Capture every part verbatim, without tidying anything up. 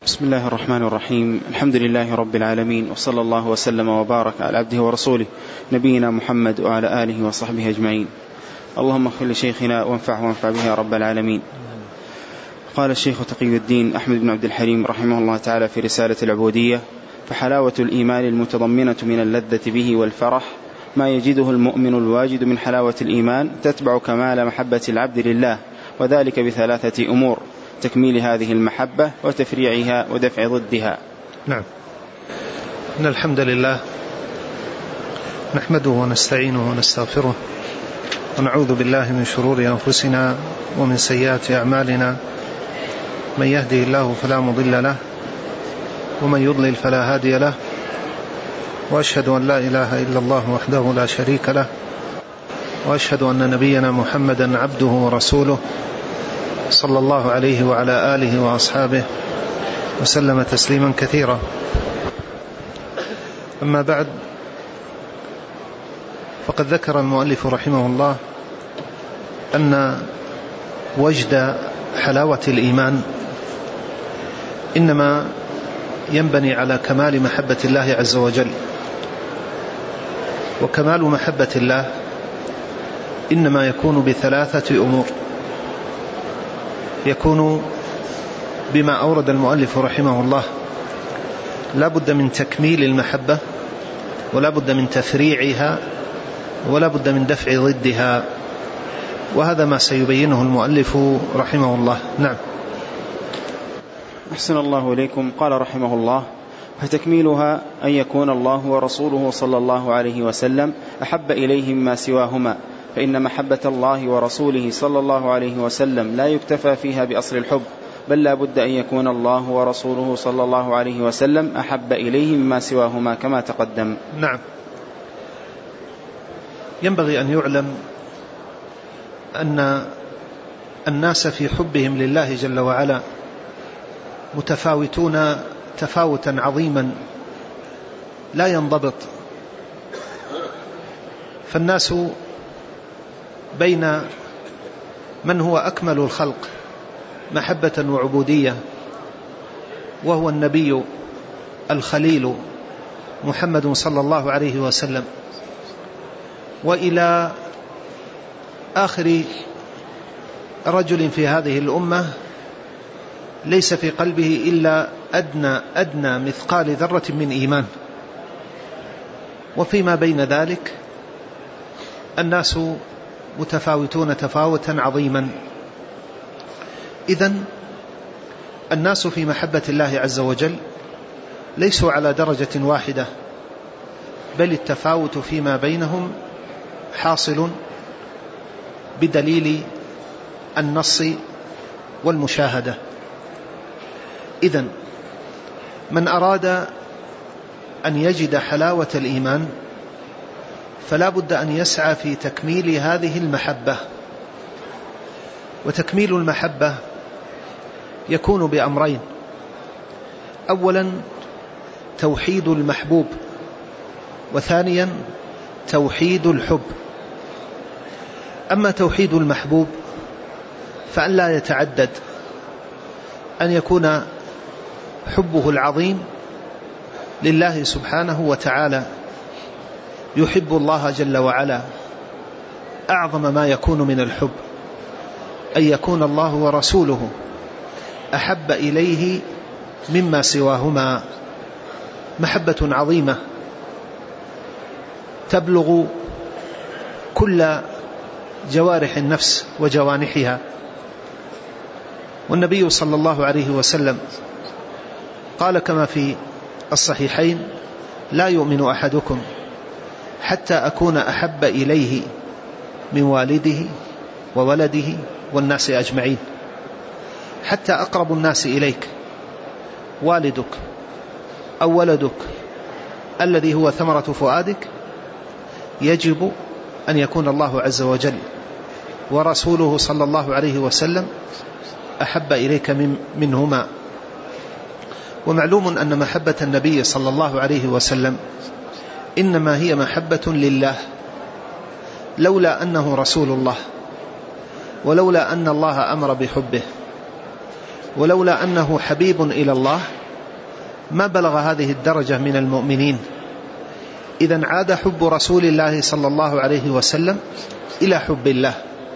بسم الله الرحمن الرحيم. الحمد لله رب العالمين، وصلى الله وسلم وبارك على عبده ورسوله نبينا محمد وعلى آله وصحبه أجمعين. اللهم اغفر لشيخنا وانفعه وانفع به يا رب العالمين. قال الشيخ تقي الدين أحمد بن عبد الحليم رحمه الله تعالى في رسالة العبودية: فحلاوة الإيمان المتضمنة من اللذة به والفرح ما يجده المؤمن الواجد من حلاوة الإيمان تتبع كمال محبة العبد لله، وذلك بثلاثة أمور: تكميل هذه المحبة وتفريعها ودفع ضدها. نعم. إن الحمد لله نحمده ونستعينه ونستغفره ونعوذ بالله من شرور أنفسنا ومن سيئات أعمالنا، من يهده الله فلا مضل له ومن يضلل فلا هادي له، وأشهد أن لا إله إلا الله وحده لا شريك له، وأشهد أن نبينا محمدا عبده ورسوله صلى الله عليه وعلى آله وأصحابه وسلم تسليما كثيرا. أما بعد، فقد ذكر المؤلف رحمه الله أن وجد حلاوة الإيمان إنما ينبني على كمال محبة الله عز وجل، وكمال محبة الله إنما يكون بثلاثة أمور: يكون بما أورد المؤلف رحمه الله، لا بد من تكميل المحبة، ولا بد من تفريعها، ولا بد من دفع ضدها، وهذا ما سيبينه المؤلف رحمه الله. نعم. أحسن الله إليكم. قال رحمه الله: فتكميلها أن يكون الله ورسوله صلى الله عليه وسلم أحب إليه مما سواهما، فإن محبة الله ورسوله صلى الله عليه وسلم لا يكتفى فيها بأصل الحب، بل لا بد أن يكون الله ورسوله صلى الله عليه وسلم أحب إليه مما سواهما كما تقدم. نعم. ينبغي أن يعلم أن الناس في حبهم لله جل وعلا متفاوتون تفاوتا عظيما لا ينضبط، فالناس بين من هو أكمل الخلق محبة وعبودية، وهو النبي الخليل محمد صلى الله عليه وسلم، وإلى آخر رجل في هذه الأمة ليس في قلبه إلا أدنى أدنى مثقال ذرة من إيمان، وفيما بين ذلك الناس متفاوتون تفاوتا عظيما. إذن الناس في محبة الله عز وجل ليسوا على درجة واحدة، بل التفاوت فيما بينهم حاصل بدليل النص والمشاهدة. إذن من أراد أن يجد حلاوة الإيمان فلا بد أن يسعى في تكميل هذه المحبة، وتكميل المحبة يكون بأمرين: أولا توحيد المحبوب، وثانيا توحيد الحب. أما توحيد المحبوب فأن لا يتعدد، أن يكون حبه العظيم لله سبحانه وتعالى، يحب الله جل وعلا أعظم ما يكون من الحب، أن يكون الله ورسوله أحب إليه مما سواهما، محبة عظيمة تبلغ كل جوارح النفس وجوانحها. والنبي صلى الله عليه وسلم قال كما في الصحيحين: لا يؤمن أحدكم حتى أكون أحب إليه من والده وولده والناس أجمعين. حتى أقرب الناس إليك، والدك أو ولدك الذي هو ثمرة فؤادك، يجب أن يكون الله عز وجل ورسوله صلى الله عليه وسلم أحب إليك من منهما. ومعلوم أن محبة النبي صلى الله عليه وسلم إنما هي محبة لله، لولا أنه رسول الله، ولولا أن الله أمر بحبه، ولولا أنه حبيب إلى الله ما بلغ هذه الدرجة من المؤمنين. إذن عاد حب رسول الله صلى الله عليه وسلم إلى حب الله.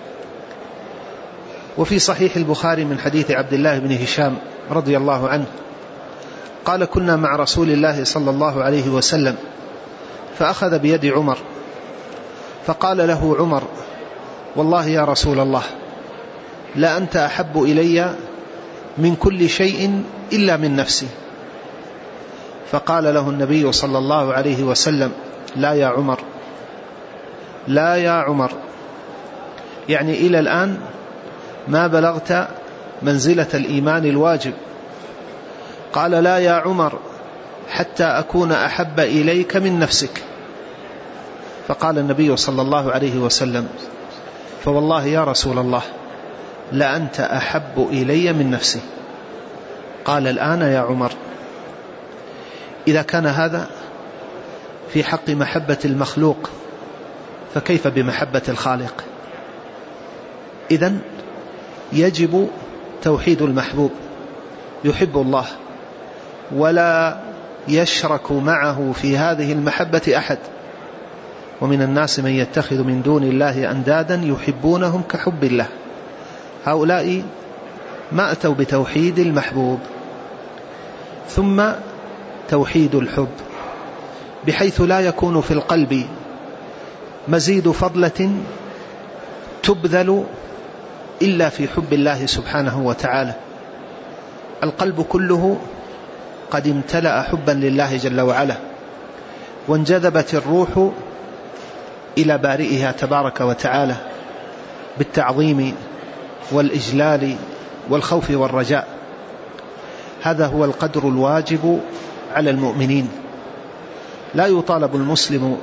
وفي صحيح البخاري من حديث عبد الله بن هشام رضي الله عنه قال: كنا مع رسول الله صلى الله عليه وسلم فأخذ بيد عمر فقال له عمر: والله يا رسول الله لا أنت أحب إلي من كل شيء إلا من نفسي. فقال له النبي صلى الله عليه وسلم: لا يا عمر، لا يا عمر، يعني إلى الآن ما بلغت منزلة الإيمان الواجب. قال: لا يا عمر حتى أكون أحب إليك من نفسك. فقال النبي صلى الله عليه وسلم: فوالله يا رسول الله لأنت أحب إلي من نفسي. قال: الآن يا عمر. إذا كان هذا في حق محبة المخلوق فكيف بمحبة الخالق؟ إذن يجب توحيد المحبوب، يحب الله ولا يشرك معه في هذه المحبة أحد. ومن الناس من يتخذ من دون الله أندادا يحبونهم كحب الله. هؤلاء ما أتوا بتوحيد المحبوب. ثم توحيد الحب بحيث لا يكون في القلب مزيد فضلة تبذل إلا في حب الله سبحانه وتعالى. القلب كله قد امتلأ حبا لله جل وعلا، وانجذبت الروح إلى بارئها تبارك وتعالى بالتعظيم والإجلال والخوف والرجاء. هذا هو القدر الواجب على المؤمنين. لا يطالب المسلم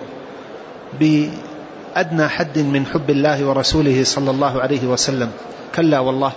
بأدنى حد من حب الله ورسوله صلى الله عليه وسلم، كلا والله.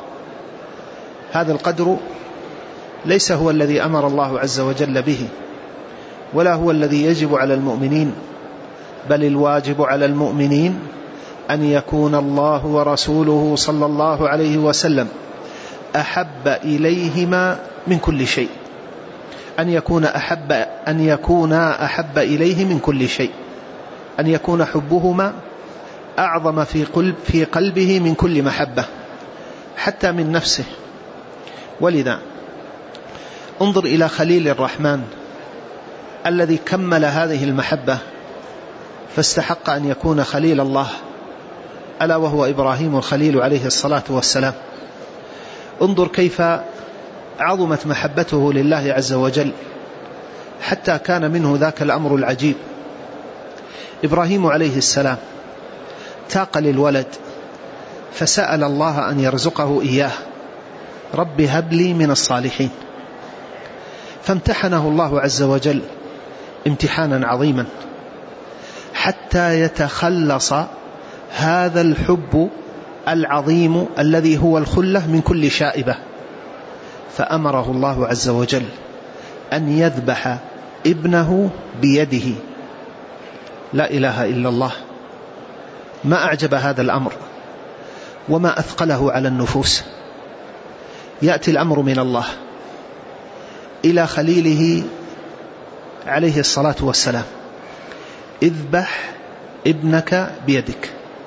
هذا القدر ليس هو الذي أمر الله عز وجل به، ولا هو الذي يجب على المؤمنين، بل الواجب على المؤمنين أن يكون الله ورسوله صلى الله عليه وسلم أحب إليهما من كل شيء، أن يكون أحب أن يكونا أحب إليه من كل شيء، أن يكون حبهما أعظم في قلب في قلبه من كل محبة، حتى من نفسه. ولذا انظر إلى خليل الرحمن الذي كمل هذه المحبة فاستحق أن يكون خليل الله، ألا وهو إبراهيم الخليل عليه الصلاة والسلام. انظر كيف عظمت محبته لله عز وجل حتى كان منه ذاك الأمر العجيب. إبراهيم عليه السلام تاق للولد فسأل الله أن يرزقه إياه: رب هب لي من الصالحين. فامتحنه الله عز وجل امتحانا عظيما حتى يتخلص هذا الحب العظيم الذي هو الخلة من كل شائبة. فأمره الله عز وجل أن يذبح ابنه بيده. لا إله إلا الله، ما أعجب هذا الأمر وما أثقله على النفوس. يأتي الأمر من الله إلى خليله عليه الصلاة والسلام: اذبح ابنك بيدك.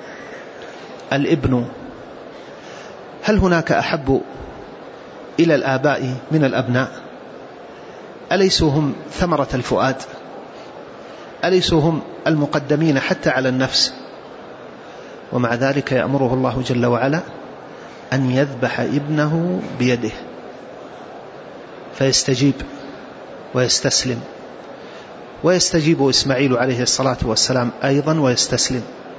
الابن، هل هناك أحب إلى الآباء من الأبناء؟ أليسوا هم ثمرة الفؤاد؟ أليسوا هم المقدمين حتى على النفس؟ ومع ذلك يأمره الله جل وعلا أن يذبح ابنه بيده، فيستجيب ويستسلم. ويستجيب إسماعيل عليه الصلاة والسلام أيضا ويستسلم،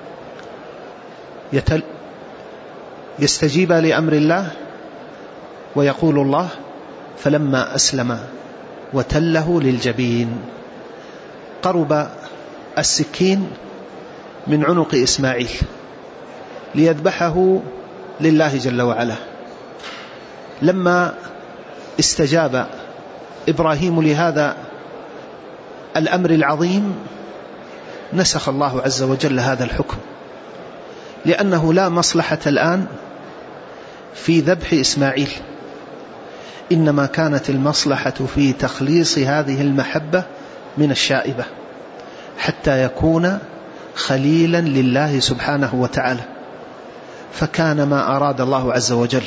يتل يستجيب لأمر الله. ويقول الله: فلما أسلم وتله للجبين. قرب السكين من عنق إسماعيل ليذبحه لله جل وعلا. لما استجاب إبراهيم لهذا الأمر العظيم نسخ الله عز وجل هذا الحكم، لأنه لا مصلحة الآن في ذبح إسماعيل، إنما كانت المصلحة في تخليص هذه المحبة من الشائبة حتى يكون خليلا لله سبحانه وتعالى، فكان ما أراد الله عز وجل،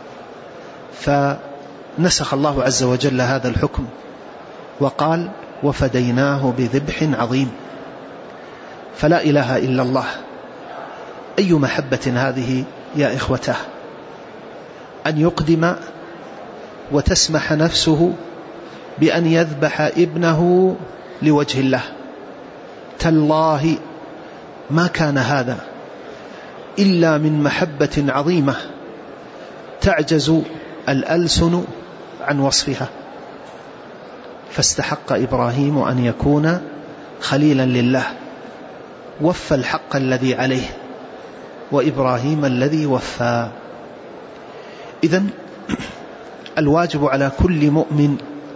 فنسخ الله عز وجل هذا الحكم وقال وفديناه بذبح عظيم. فلا إله إلا الله. أي محبة هذه يا إخوته، أن يقدم وتسمح نفسه بأن يذبح ابنه لوجه الله. تالله ما كان هذا إلا من محبة عظيمة تعجز الألسن عن وصفها، فاستحق إبراهيم أن يكون خليلا لله، وفى الحق الذي عليه، وإبراهيم الذي وفى. إذن الواجب على كل مؤمن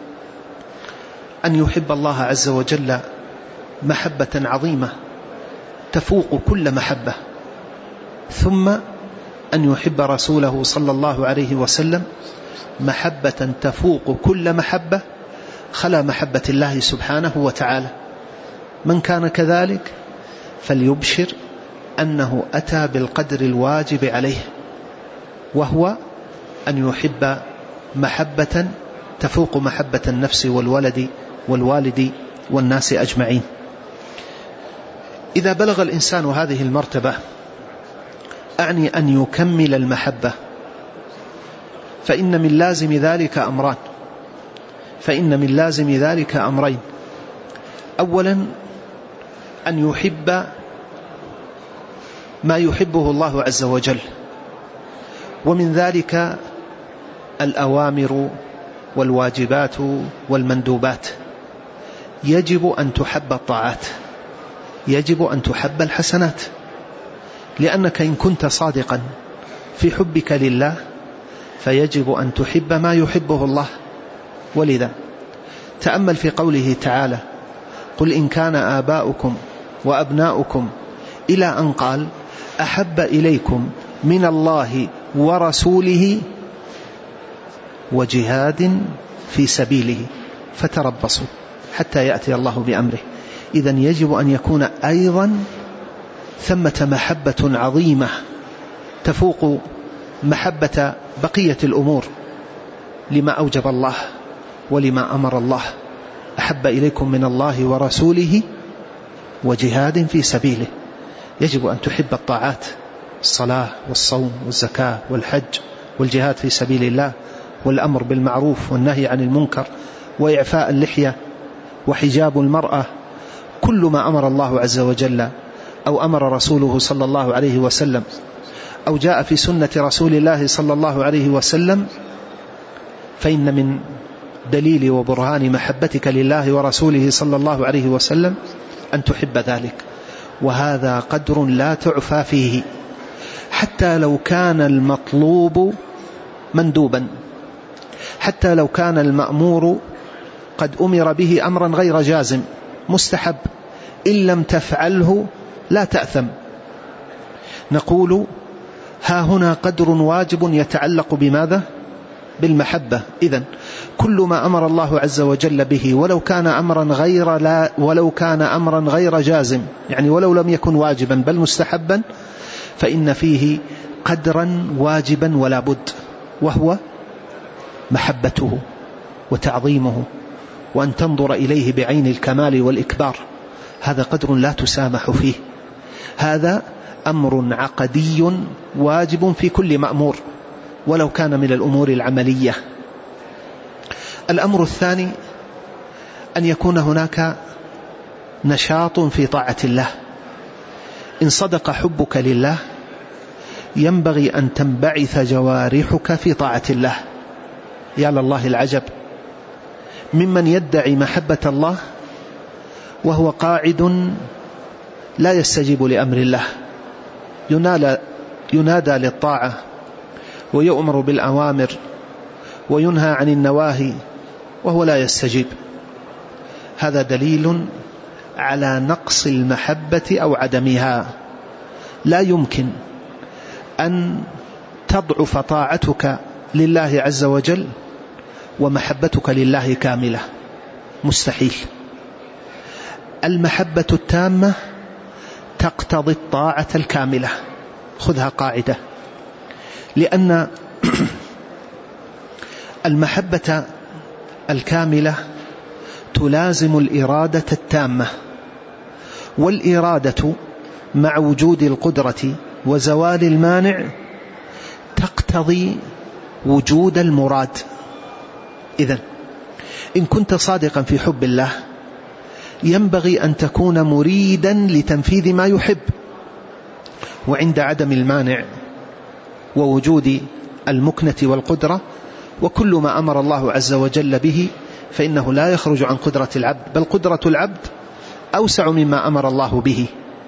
أن يحب الله عز وجل محبة عظيمة تفوق كل محبة، ثم أن يحب رسوله صلى الله عليه وسلم محبة تفوق كل محبة خلا محبة الله سبحانه وتعالى. من كان كذلك فليبشر أنه أتى بالقدر الواجب عليه، وهو أن يحب محبة تفوق محبة النفس والولد والوالد والناس أجمعين. إذا بلغ الإنسان هذه المرتبة، أعني أن يكمل المحبة، فإن من لازم ذلك أمران فإن من لازم ذلك أمرين. أولا أن يحب ما يحبه الله عز وجل، ومن ذلك الأوامر والواجبات والمندوبات. يجب أن تحب الطاعات، يجب أن تحب الحسنات، لأنك إن كنت صادقا في حبك لله فيجب أن تحب ما يحبه الله. ولذا تأمل في قوله تعالى قل إن كان آباؤكم وأبناؤكم إلى أن قال أحب إليكم من الله ورسوله وجهاد في سبيله فتربصوا حتى يأتي الله بأمره. إذن يجب أن يكون أيضا ثمة محبة عظيمة تفوق محبة بقية الأمور لما أوجب الله ولما أمر الله. أحب إليكم من الله ورسوله وجهاد في سبيله. يجب أن تحب الطاعات، الصلاة والصوم والزكاة والحج والجهاد في سبيل الله والأمر بالمعروف والنهي عن المنكر وإعفاء اللحية وحجاب المرأة. كل ما أمر الله عز وجل أو أمر رسوله صلى الله عليه وسلم أو جاء في سنة رسول الله صلى الله عليه وسلم، فإن من دليل وبرهان محبتك لله ورسوله صلى الله عليه وسلم أن تحب ذلك. وهذا قدر لا تعفى فيه، حتى لو كان المطلوب مندوبا، حتى لو كان المأمور قد أمر به أمرا غير جازم مستحب، إن لم تفعله لا تأثم. نقول ها هنا قدر واجب يتعلق بماذا؟ بالمحبة. إذن كل ما أمر الله عز وجل به ولو كان أمرا غير لا ولو كان أمرا غير جازم، يعني ولو لم يكن واجبا بل مستحبا، فإن فيه قدرا واجبا ولا بد، وهو محبته وتعظيمه وأن تنظر إليه بعين الكمال والإكبار. هذا قدر لا تسامح فيه. هذا أمر عقدي واجب في كل مأمور ولو كان من الأمور العملية. الأمر الثاني أن يكون هناك نشاط في طاعة الله. إن صدق حبك لله ينبغي أن تنبعث جوارحك في طاعة الله. يا لله العجب ممن يدعي محبة الله وهو قاعد لا يستجيب لأمر الله، ينادى للطاعة ويؤمر بالأوامر وينهى عن النواهي وهو لا يستجيب. هذا دليل على نقص المحبة أو عدمها. لا يمكن أن تضعف طاعتك لله عز وجل ومحبتك لله كاملة، مستحيل. المحبة التامة تقتضي الطاعة الكاملة، خذها قاعدة، لأن المحبة الكاملة تلازم الإرادة التامة، والإرادة مع وجود القدرة وزوال المانع تقتضي وجود المراد. إذن إن كنت صادقا في حب الله ينبغي أن تكون مريدا لتنفيذ ما يحب، وعند عدم المانع ووجود المكنة والقدرة وكل ما أمر الله عز وجل به فإنه لا يخرج عن قدرة العبد، بل قدرة العبد أوسع مما أمر الله به.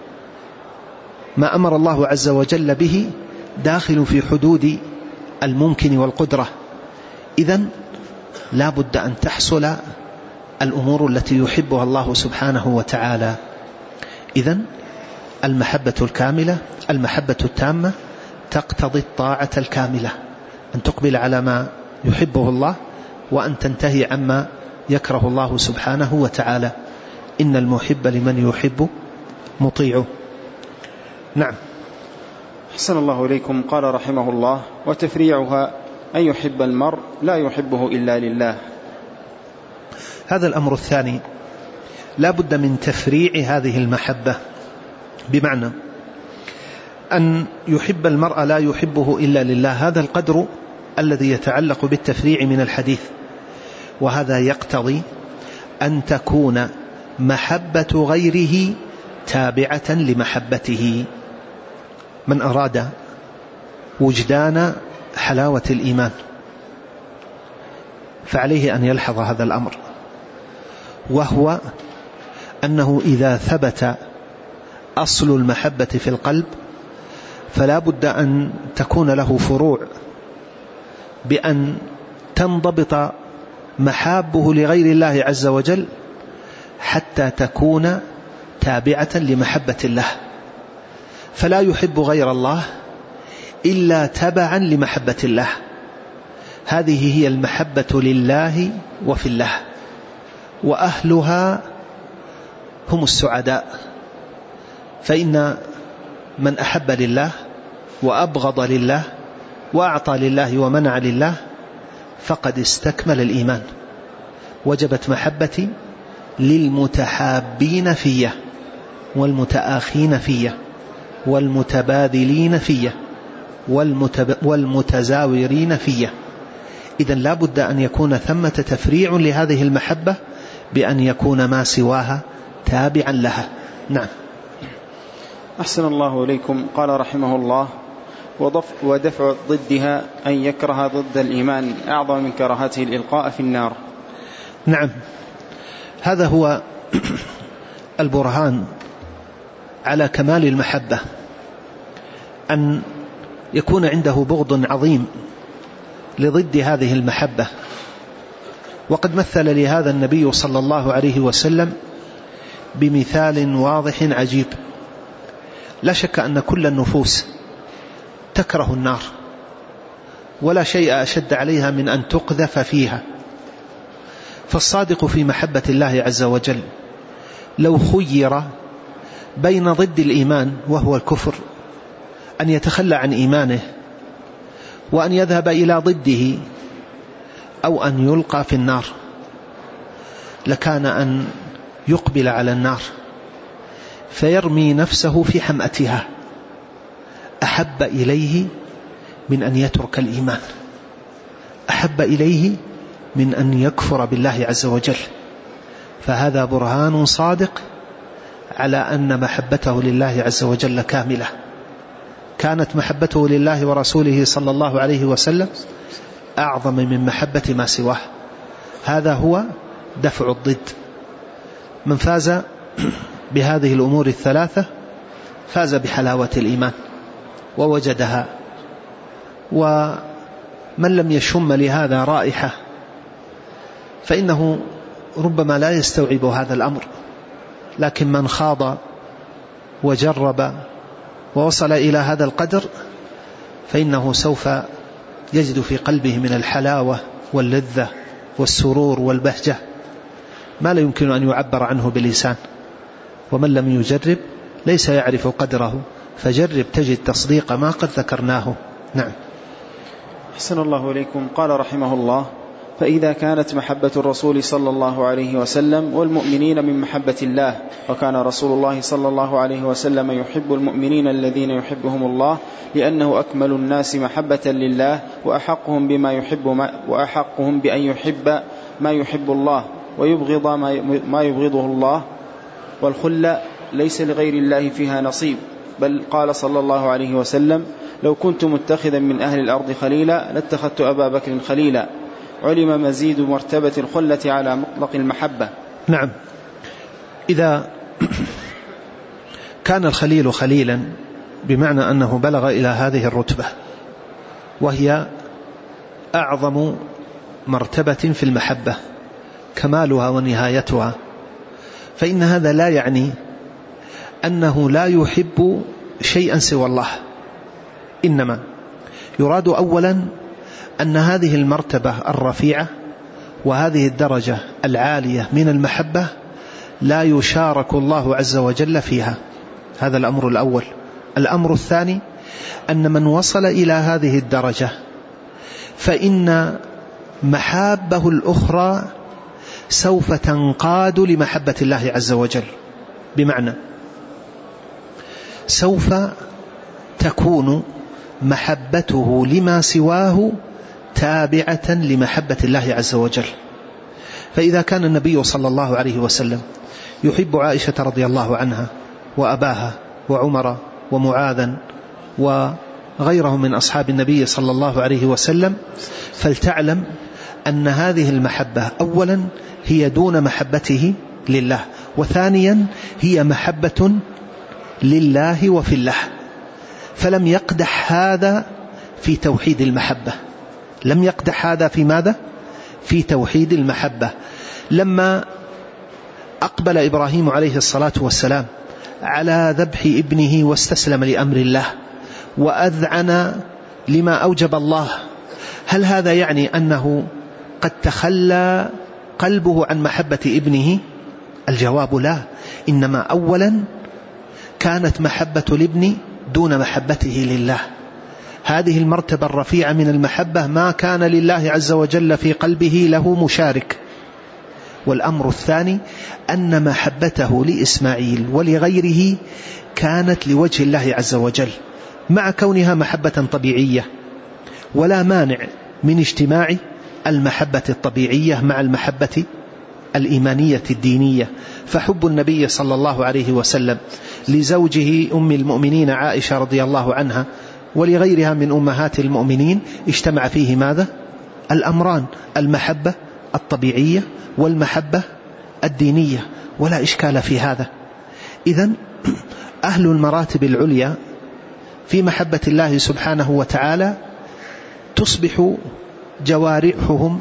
ما أمر الله عز وجل به داخل في حدود الممكن والقدرة. إذن لا بد أن تحصل الأمور التي يحبها الله سبحانه وتعالى. إذن المحبة الكاملة، المحبة التامة تقتضي الطاعة الكاملة، أن تقبل على ما يحبه الله وأن تنتهي عما يكره الله سبحانه وتعالى. إن المحب لمن يحب مطيعه. نعم. أحسن الله إليكم. قال رحمه الله: وتفريعها أن يحب المرء لا يحبه إلا لله. هذا الأمر الثاني، لا بد من تفريع هذه المحبة، بمعنى أن يحب المرء لا يحبه إلا لله، هذا القدر الذي يتعلق بالتفريع من الحديث، وهذا يقتضي أن تكون محبة غيره تابعة لمحبته. من أراد وجدان حلاوة الإيمان فعليه أن يلحظ هذا الأمر، وهو أنه إذا ثبت أصل المحبة في القلب فلا بد أن تكون له فروع، بأن تنضبط محابه لغير الله عز وجل حتى تكون تابعة لمحبة الله، فلا يحب غير الله إلا تبعا لمحبة الله. هذه هي المحبة لله وفي الله، وأهلها هم السعداء. فإن من أحب لله وأبغض لله وأعطى لله ومنع لله فقد استكمل الإيمان. وجبت محبتي للمتحابين فيه والمتآخين فيه والمتبادلين فيه والمتب... والمتزاورين فيه. إذن لا بد أن يكون ثمة تفريع لهذه المحبة بأن يكون ما سواها تابعا لها. نعم. أحسن الله إليكم. قال رحمه الله: ودفع ضدها أن يكره ضد الإيمان أعظم من كراهته الإلقاء في النار. نعم، هذا هو البرهان على كمال المحبة، أن يكون عنده بغض عظيم لضد هذه المحبة. وقد مثل لهذا النبي صلى الله عليه وسلم بمثال واضح عجيب. لا شك أن كل النفوس تكره النار، ولا شيء أشد عليها من أن تقذف فيها. فالصادق في محبة الله عز وجل لو خير بين ضد الإيمان وهو الكفر، أن يتخلى عن إيمانه وأن يذهب إلى ضده أو أن يلقى في النار، لكان أن يقبل على النار فيرمي نفسه في حمأتها أحب إليه من أن يترك الإيمان، أحب إليه من أن يكفر بالله عز وجل. فهذا برهان صادق على أن محبته لله عز وجل كاملة. كانت محبته لله ورسوله صلى الله عليه وسلم أعظم من محبة ما سواه. هذا هو دفع الضد. من فاز بهذه الأمور الثلاثة فاز بحلاوة الإيمان ووجدها. ومن لم يشم لهذا رائحة فإنه ربما لا يستوعب هذا الأمر، لكن من خاض وجرب ووصل إلى هذا القدر فإنه سوف يجد في قلبه من الحلاوة واللذة والسرور والبهجة ما لا يمكن أن يعبر عنه بلسان، ومن لم يجرب ليس يعرف قدره، فجرب تجد تصديق ما قد ذكرناه. نعم. أحسن الله إليكم. قال رحمه الله: فإذا كانت محبة الرسول صلى الله عليه وسلم والمؤمنين من محبة الله، وكان رسول الله صلى الله عليه وسلم يحب المؤمنين الذين يحبهم الله، لأنه أكمل الناس محبة لله وأحقهم بما يحب ما وأحقهم بأن يحب ما يحب الله ويبغض ما يبغضه الله، والخلة ليس لغير الله فيها نصيب، بل قال صلى الله عليه وسلم: لو كنت متخذا من أهل الأرض خليلا لاتخذت أبا بكر خليلا. علم مزيد مرتبة الخلة على مطلق المحبة. نعم. إذا كان الخليل خليلا بمعنى أنه بلغ إلى هذه الرتبة، وهي أعظم مرتبة في المحبة، كمالها ونهايتها، فإن هذا لا يعني أنه لا يحب شيئا سوى الله، إنما يراد أولا أن هذه المرتبة الرفيعة وهذه الدرجة العالية من المحبة لا يشارك الله عز وجل فيها. هذا الأمر الأول. الأمر الثاني أن من وصل إلى هذه الدرجة فإن محابه الأخرى سوف تنقاد لمحبة الله عز وجل، بمعنى سوف تكون محبته لما سواه تابعة لمحبة الله عز وجل. فإذا كان النبي صلى الله عليه وسلم يحب عائشة رضي الله عنها وأباها وعمر ومعاذا وغيرهم من أصحاب النبي صلى الله عليه وسلم، فلتعلم أن هذه المحبة أولا هي دون محبته لله، وثانيا هي محبة لله وفي الله، فلم يقدح هذا في توحيد المحبة. لم يقدح هذا في ماذا؟ في توحيد المحبة. لما أقبل إبراهيم عليه الصلاة والسلام على ذبح ابنه واستسلم لأمر الله وأذعن لما أوجب الله، هل هذا يعني أنه قد تخلى قلبه عن محبة ابنه؟ الجواب لا، إنما أولا كانت محبة الابن دون محبته لله. هذه المرتبة الرفيعة من المحبة ما كان لله عز وجل في قلبه له مشارك. والأمر الثاني أن محبته لإسماعيل ولغيره كانت لوجه الله عز وجل، مع كونها محبة طبيعية، ولا مانع من اجتماع المحبة الطبيعية مع المحبة الإيمانية الدينية. فحب النبي صلى الله عليه وسلم لزوجه أم المؤمنين عائشة رضي الله عنها ولغيرها من أمهات المؤمنين اجتمع فيه ماذا؟ الأمران، المحبة الطبيعية والمحبة الدينية، ولا إشكال في هذا. إذن أهل المراتب العليا في محبة الله سبحانه وتعالى تصبح جوارحهم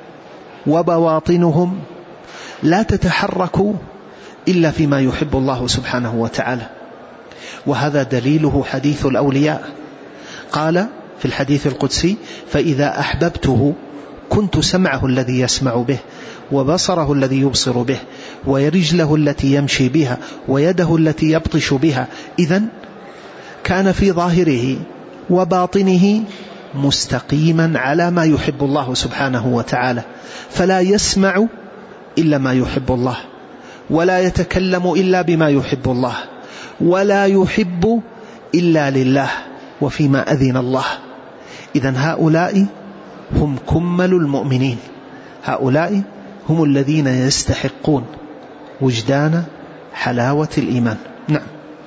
وبواطنهم لا تتحرك إلا فيما يحب الله سبحانه وتعالى، وهذا دليله حديث الأولياء. قال في الحديث القدسي: فإذا أحببته كنت سمعه الذي يسمع به، وبصره الذي يبصر به، ورجله التي يمشي بها، ويده التي يبطش بها. إذن كان في ظاهره وباطنه مستقيما على ما يحب الله سبحانه وتعالى، فلا يسمع إلا ما يحب الله، ولا يتكلم إلا بما يحب الله، ولا يحب إلا لله وفيما أذن الله. إذن هؤلاء هم كمل المؤمنين، هؤلاء هم الذين يستحقون وجدان حلاوة الإيمان. نعم.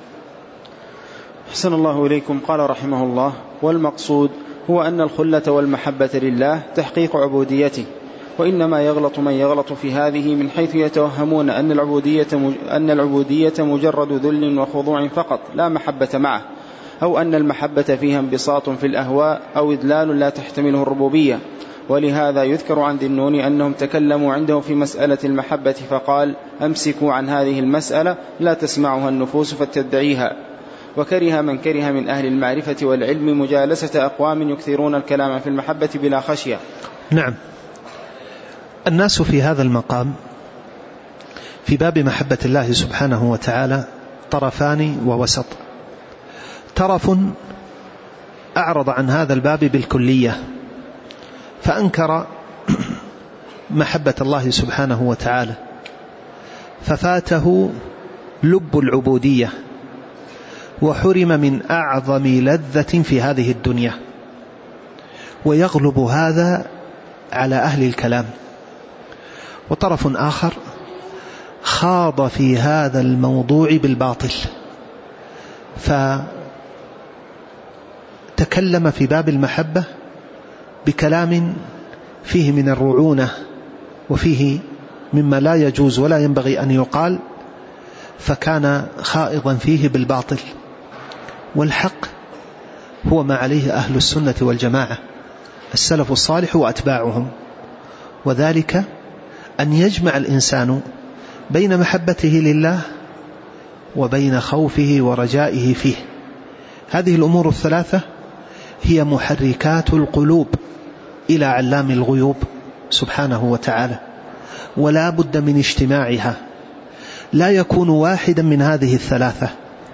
أحسن الله إليكم. قال رحمه الله: والمقصود هو أن الخلة والمحبة لله تحقيق عبوديته، وإنما يغلط من يغلط في هذه من حيث يتوهمون أن العبودية, أن العبودية مجرد ذل وخضوع فقط لا محبة معه، أو أن المحبة فيها انبساط في الأهواء أو إذلال لا تحتمله الربوبية. ولهذا يذكر عن ذي النون أنهم تكلموا عنده في مسألة المحبة فقال: أمسكوا عن هذه المسألة لا تسمعها النفوس فتدعيها. وكره من كره من أهل المعرفة والعلم مجالسة أقوام يكثرون الكلام في المحبة بلا خشية. نعم. الناس في هذا المقام في باب محبة الله سبحانه وتعالى طرفان ووسط. طرف أعرض عن هذا الباب بالكلية فأنكر محبة الله سبحانه وتعالى، ففاته لب العبودية وحرم من أعظم لذة في هذه الدنيا، ويغلب هذا على أهل الكلام. وطرف آخر خاض في هذا الموضوع بالباطل، فتكلم في باب المحبة بكلام فيه من الرعونة وفيه مما لا يجوز ولا ينبغي أن يقال، فكان خائضا فيه بالباطل. والحق هو ما عليه أهل السنة والجماعة السلف الصالح وأتباعهم، وذلك أن يجمع الإنسان بين محبته لله وبين خوفه ورجائه فيه. هذه الأمور الثلاثة هي محركات القلوب إلى علام الغيوب سبحانه وتعالى، ولا بد من اجتماعها. لا يكون واحدا من هذه الثلاثة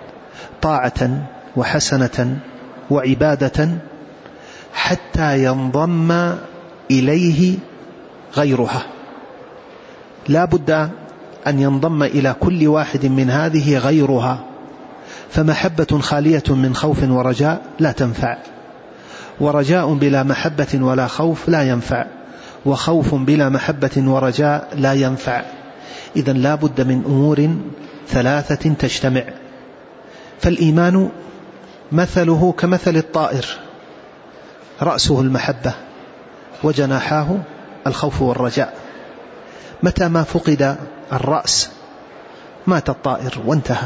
طاعة وحسنة وعبادة حتى ينضم إليه غيرها. لا بد أن ينضم إلى كل واحد من هذه غيرها، فمحبة خالية من خوف ورجاء لا تنفع، ورجاء بلا محبة ولا خوف لا ينفع، وخوف بلا محبة ورجاء لا ينفع. إذن لا بد من أمور ثلاثة تجتمع. فالإيمان مثله كمثل الطائر، رأسه المحبة وجناحاه الخوف والرجاء. متى ما فقد الرأس مات الطائر وانتهى،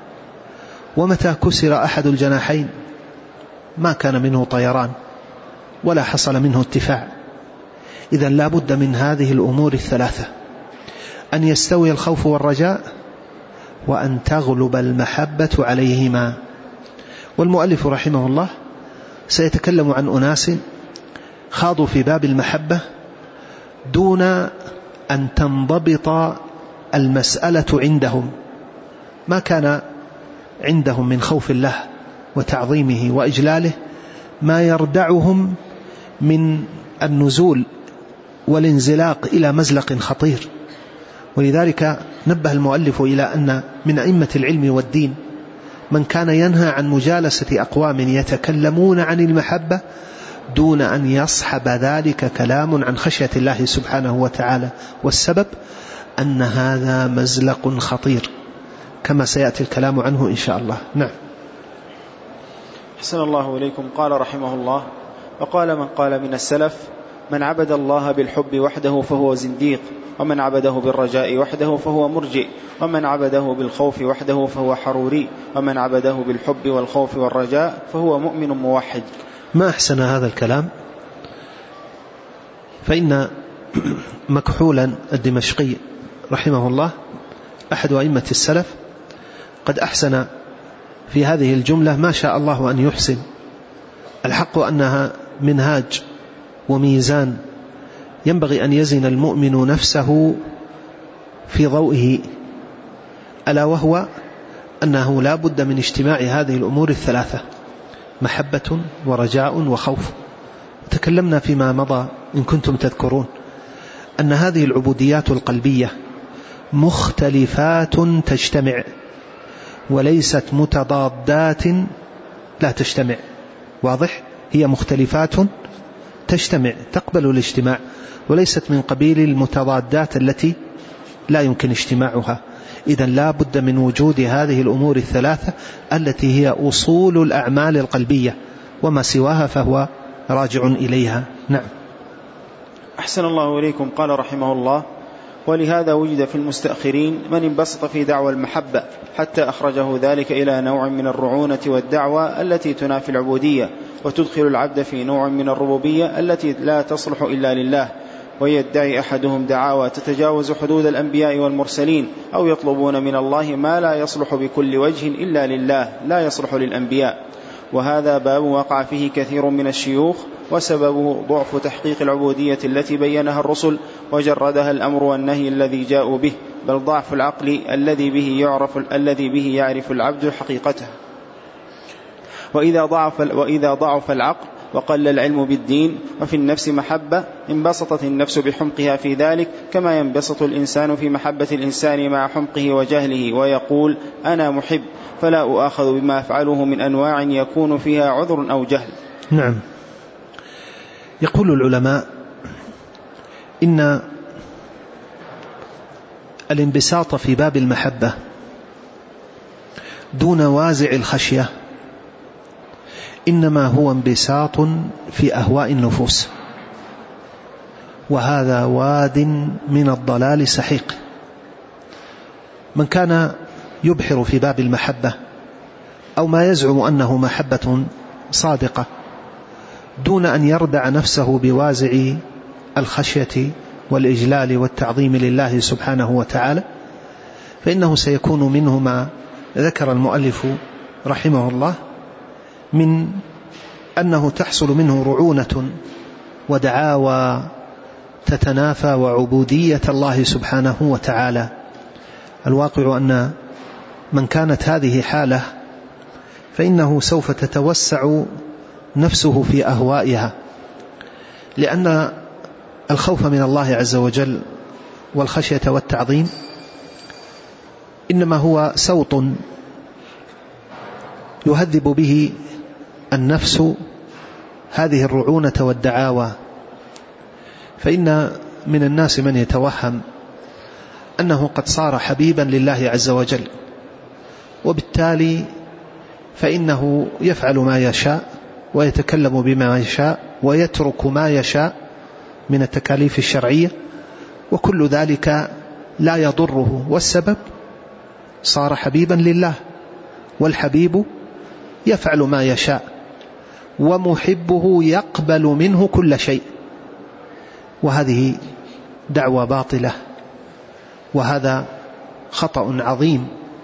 ومتى كسر أحد الجناحين ما كان منه طيران ولا حصل منه ارتفاع. إذن لا بد من هذه الأمور الثلاثة، أن يستوي الخوف والرجاء، وأن تغلب المحبة عليهما. والمؤلف رحمه الله سيتكلم عن أناس خاضوا في باب المحبة دون أن تنضبط المسألة عندهم، ما كان عندهم من خوف الله وتعظيمه وإجلاله ما يردعهم من النزول والانزلاق إلى مزلق خطير. ولذلك نبه المؤلف إلى أن من أئمة العلم والدين من كان ينهى عن مجالسة أقوام يتكلمون عن المحبة دون أن يصحب ذلك كلام عن خشية الله سبحانه وتعالى، والسبب أن هذا مزلق خطير كما سيأتي الكلام عنه إن شاء الله. نعم. أحسن الله إليكم. قال رحمه الله: وقال من قال من السلف: من عبد الله بالحب وحده فهو زنديق، ومن عبده بالرجاء وحده فهو مرجئ، ومن عبده بالخوف وحده فهو حروري، ومن عبده بالحب والخوف والرجاء فهو مؤمن موحد. ما أحسن هذا الكلام، فإن مكحولا الدمشقي رحمه الله أحد أئمة السلف قد أحسن في هذه الجملة ما شاء الله أن يحسن. الحق أنها منهاج وميزان ينبغي أن يزن المؤمن نفسه في ضوئه، ألا وهو أنه لا بد من اجتماع هذه الأمور الثلاثة: محبة ورجاء وخوف. تكلمنا فيما مضى إن كنتم تذكرون أن هذه العبوديات القلبية مختلفات تجتمع، وليست متضادات لا تجتمع. واضح؟ هي مختلفات تجتمع تقبل الاجتماع، وليست من قبيل المتضادات التي لا يمكن اجتماعها. إذن لا بد من وجود هذه الأمور الثلاثة التي هي أصول الأعمال القلبية، وما سواها فهو راجع إليها. نعم. أحسن الله إليكم. قال رحمه الله: ولهذا وجد في المستأخرين من انبسط في دعوى المحبة حتى أخرجه ذلك إلى نوع من الرعونة والدعوة التي تنافي العبودية، وتدخل العبد في نوع من الربوبية التي لا تصلح إلا لله. ويدعي أحدهم دعاوى تتجاوز حدود الأنبياء والمرسلين، أو يطلبون من الله ما لا يصلح بكل وجه إلا لله لا يصلح للأنبياء. وهذا باب وقع فيه كثير من الشيوخ، وسببه ضعف تحقيق العبودية التي بينها الرسل وجردها الأمر والنهي الذي جاءوا به، بل ضعف العقل الذي به يعرف الذي به يعرف العبد حقيقته. وإذا ضعف, وإذا ضعف العقل وقل العلم بالدين وفي النفس محبة انبسطت النفس بحمقها في ذلك، كما ينبسط الإنسان في محبة الإنسان مع حمقه وجهله، ويقول أنا محب، فلا أؤاخذ بما أفعله من أنواع يكون فيها عذر أو جهل. نعم. يقول العلماء إن الانبساط في باب المحبة دون وازع الخشية إنما هو انبساط في أهواء النفوس، وهذا واد من الضلال سحيق. من كان يبحر في باب المحبة أو ما يزعم أنه محبة صادقة دون أن يردع نفسه بوازع الخشية والإجلال والتعظيم لله سبحانه وتعالى، فإنه سيكون منه ما ذكر المؤلف رحمه الله من أنه تحصل منه رعونة ودعاوى تتنافى وعبودية الله سبحانه وتعالى. الواقع أن من كانت هذه حاله فإنه سوف تتوسع نفسه في أهوائها، لأن الخوف من الله عز وجل والخشية والتعظيم إنما هو سوط يهذب به النفس هذه الرعونة والدعاوى. فإن من الناس من يتوهم أنه قد صار حبيبا لله عز وجل، وبالتالي فإنه يفعل ما يشاء ويتكلم بما يشاء ويترك ما يشاء من التكاليف الشرعية، وكل ذلك لا يضره، والسبب صار حبيبا لله، والحبيب يفعل ما يشاء، ومحبه يقبل منه كل شيء. وهذه دعوة باطلة، وهذا خطأ عظيم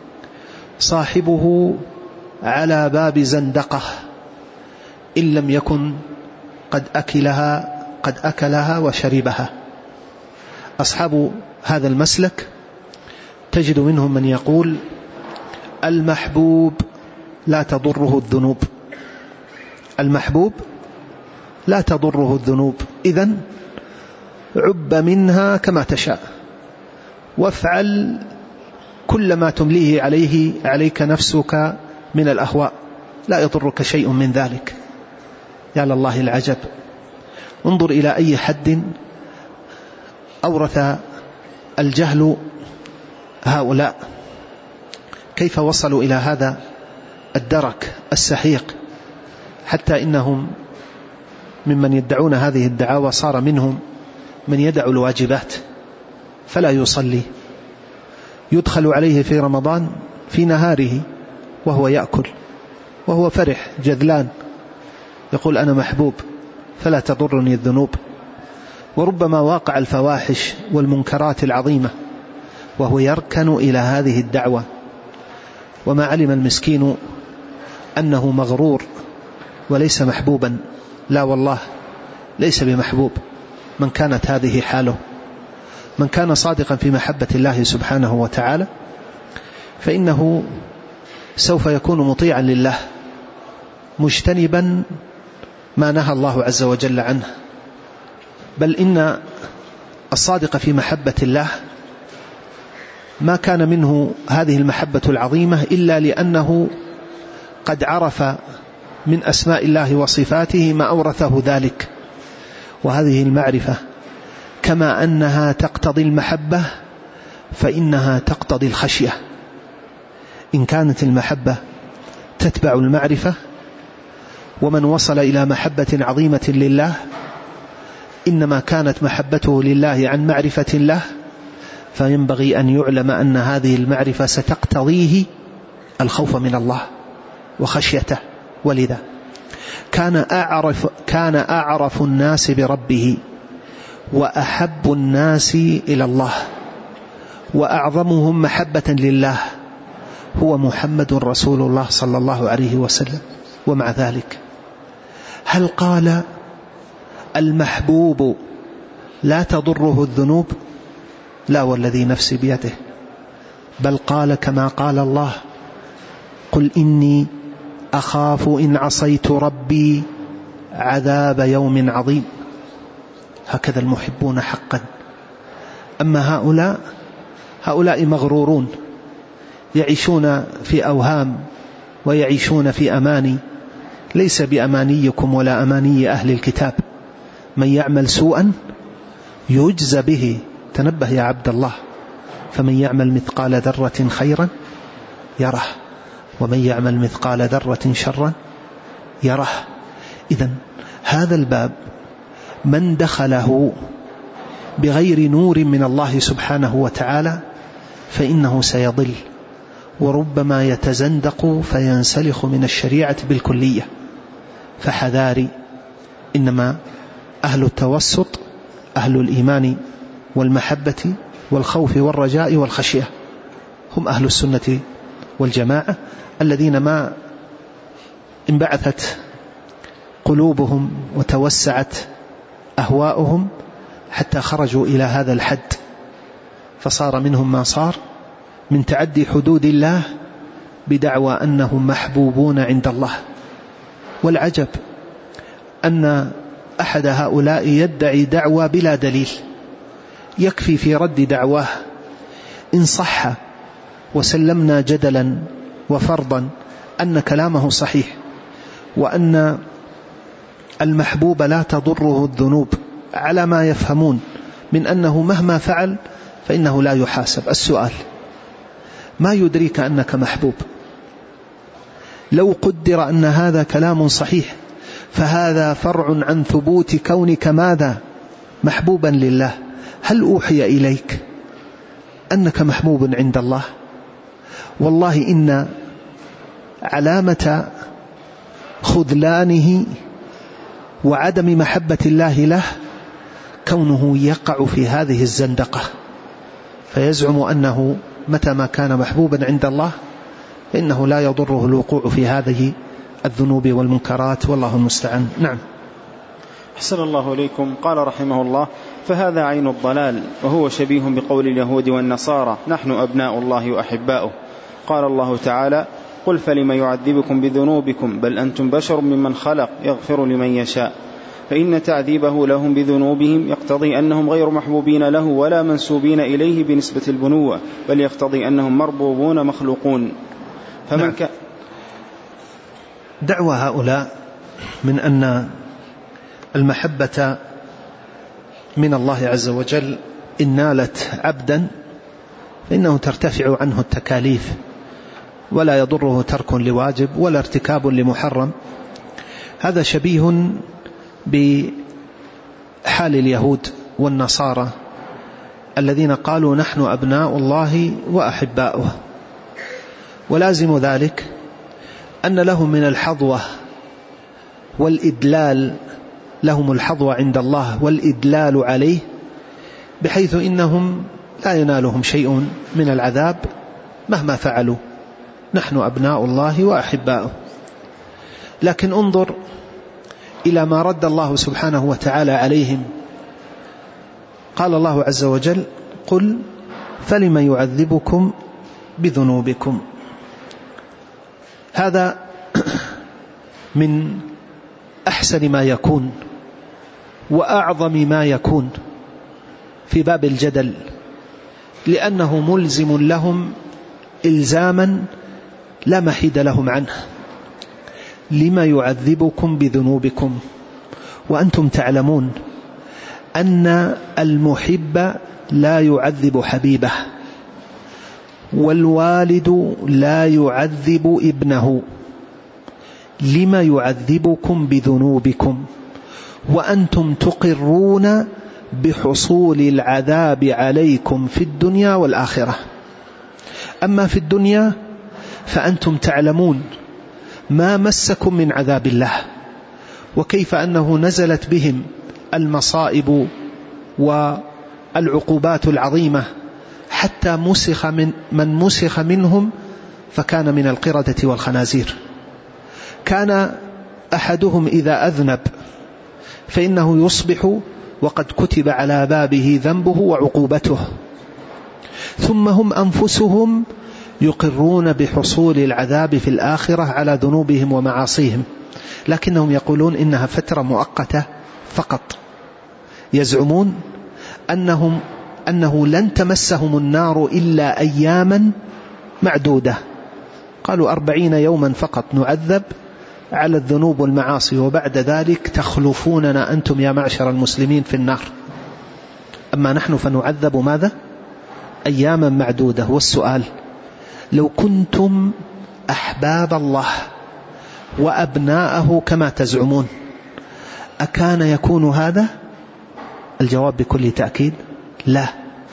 صاحبه على باب زندقة إن لم يكن قد أكلها قد أكلها وشربها. أصحاب هذا المسلك تجد منهم من يقول المحبوب لا تضره الذنوب، المحبوب لا تضره الذنوب، إذن عب منها كما تشاء، وافعل كل ما تمليه عليه عليك نفسك من الأهواء، لا يضرك شيء من ذلك. يا لله العجب، انظر إلى أي حد أورث الجهل هؤلاء، كيف وصلوا إلى هذا الدرك السحيق، حتى إنهم ممن يدعون هذه الدعاوى صار منهم من يدع الواجبات فلا يصلي، يدخل عليه في رمضان في نهاره وهو يأكل وهو فرح جذلان، يقول أنا محبوب فلا تضرني الذنوب، وربما واقع الفواحش والمنكرات العظيمة وهو يركن إلى هذه الدعوة، وما علم المسكين أنه مغرور وليس محبوبا. لا والله ليس بمحبوب من كانت هذه حاله. من كان صادقا في محبة الله سبحانه وتعالى فإنه سوف يكون مطيعا لله مجتنبا ما نهى الله عز وجل عنه. بل إن الصادق في محبة الله ما كان منه هذه المحبة العظيمة إلا لأنه قد عرف من أسماء الله وصفاته ما أورثه ذلك، وهذه المعرفة كما أنها تقتضي المحبة فإنها تقتضي الخشية. إن كانت المحبة تتبع المعرفة، ومن وصل إلى محبة عظيمة لله إنما كانت محبته لله عن معرفة الله، فينبغي أن يعلم أن هذه المعرفة ستقتضيه الخوف من الله وخشيته. ولذا كان أعرف, كان أعرف الناس بربه وأحب الناس إلى الله وأعظمهم محبة لله هو محمد رسول الله صلى الله عليه وسلم. ومع ذلك هل قال المحبوب لا تضره الذنوب؟ لا والذي نفسي بيده، بل قال كما قال الله: قل إني أخاف إن عصيت ربي عذاب يوم عظيم. هكذا المحبون حقا. أما هؤلاء هؤلاء مغرورون، يعيشون في أوهام ويعيشون في أماني، ليس بأمانيكم ولا أماني أهل الكتاب. من يعمل سوءا يجزى به، تنبه يا عبد الله، فمن يعمل مثقال ذرة خيرا يره، ومن يعمل مثقال ذرة شرا يره. إذن هذا الباب من دخله بغير نور من الله سبحانه وتعالى فإنه سيضل، وربما يتزندق فينسلخ من الشريعة بالكلية. فحذاري، إنما أهل التوسط أهل الإيمان والمحبة والخوف والرجاء والخشية، هم أهل السنة والجماعة الذين ما انبعثت قلوبهم وتوسعت أهواؤهم حتى خرجوا إلى هذا الحد، فصار منهم ما صار من تعدي حدود الله بدعوى أنهم محبوبون عند الله. والعجب أن أحد هؤلاء يدعي دعوى بلا دليل، يكفي في رد دعواه إن صح وسلمنا جدلا وفرضا أن كلامه صحيح، وأن المحبوب لا تضره الذنوب على ما يفهمون من أنه مهما فعل فإنه لا يحاسب. السؤال: ما يدريك أنك محبوب؟ لو قدر أن هذا كلام صحيح فهذا فرع عن ثبوت كونك ماذا؟ محبوبا لله. هل أوحي إليك أنك محبوب عند الله؟ والله إن علامة خذلانه وعدم محبة الله له كونه يقع في هذه الزندقة، فيزعم أنه متى ما كان محبوبا عند الله فإنه لا يضره الوقوع في هذه الذنوب والمنكرات، والله المستعان. نعم. أحسن الله إليكم. قال رحمه الله: فهذا عين الضلال، وهو شبيه بقول اليهود والنصارى: نحن أبناء الله وأحباؤه. قال الله تعالى: قل فلم يعذبكم بذنوبكم بل أنتم بشر ممن خلق يغفر لمن يشاء. فإن تعذيبه لهم بذنوبهم يقتضي أنهم غير محبوبين له ولا منسوبين إليه بنسبة البنوة، بل يقتضي أنهم مربوبون مخلوقون. فمن نعم. ك... دعوى هؤلاء من أن المحبة من الله عز وجل إن نالت عبدا فإنه ترتفع عنه التكاليف ولا يضره ترك لواجب ولا ارتكاب لمحرم، هذا شبيه بحال اليهود والنصارى الذين قالوا: نحن أبناء الله وأحباؤه. ولازم ذلك أن لهم من الحظوة والإدلال، لهم الحظوة عند الله والإدلال عليه، بحيث إنهم لا ينالهم شيء من العذاب مهما فعلوا. نحن أبناء الله وأحباؤه. لكن انظر إلى ما رد الله سبحانه وتعالى عليهم. قال الله عز وجل: قل فلم يعذبكم بذنوبكم. هذا من أحسن ما يكون وأعظم ما يكون في باب الجدل، لأنه ملزم لهم إلزاما لا محيد لهم عنه. لما يعذبكم بذنوبكم وأنتم تعلمون أن المحب لا يعذب حبيبه، والوالد لا يعذب ابنه. لما يعذبكم بذنوبكم وأنتم تقرون بحصول العذاب عليكم في الدنيا والآخرة. أما في الدنيا فأنتم تعلمون ما مسكم من عذاب الله، وكيف أنه نزلت بهم المصائب والعقوبات العظيمة، حتى مسخ من من مسخ منهم فكان من القردة والخنازير. كان أحدهم إذا أذنب فإنه يصبح وقد كتب على بابه ذنبه وعقوبته، ثم هم أنفسهم يقرون بحصول العذاب في الآخرة على ذنوبهم ومعاصيهم، لكنهم يقولون إنها فترة مؤقتة فقط. يزعمون أنهم أنه لن تمسهم النار إلا أياما معدودة، قالوا أربعين يوما فقط نعذب على الذنوب والمعاصي، وبعد ذلك تخلفوننا أنتم يا معشر المسلمين في النار، أما نحن فنعذب ماذا؟ أياما معدودة. والسؤال: لو كنتم أحباب الله وأبناءه كما تزعمون أكان يكون هذا؟ الجواب بكل تأكيد لا،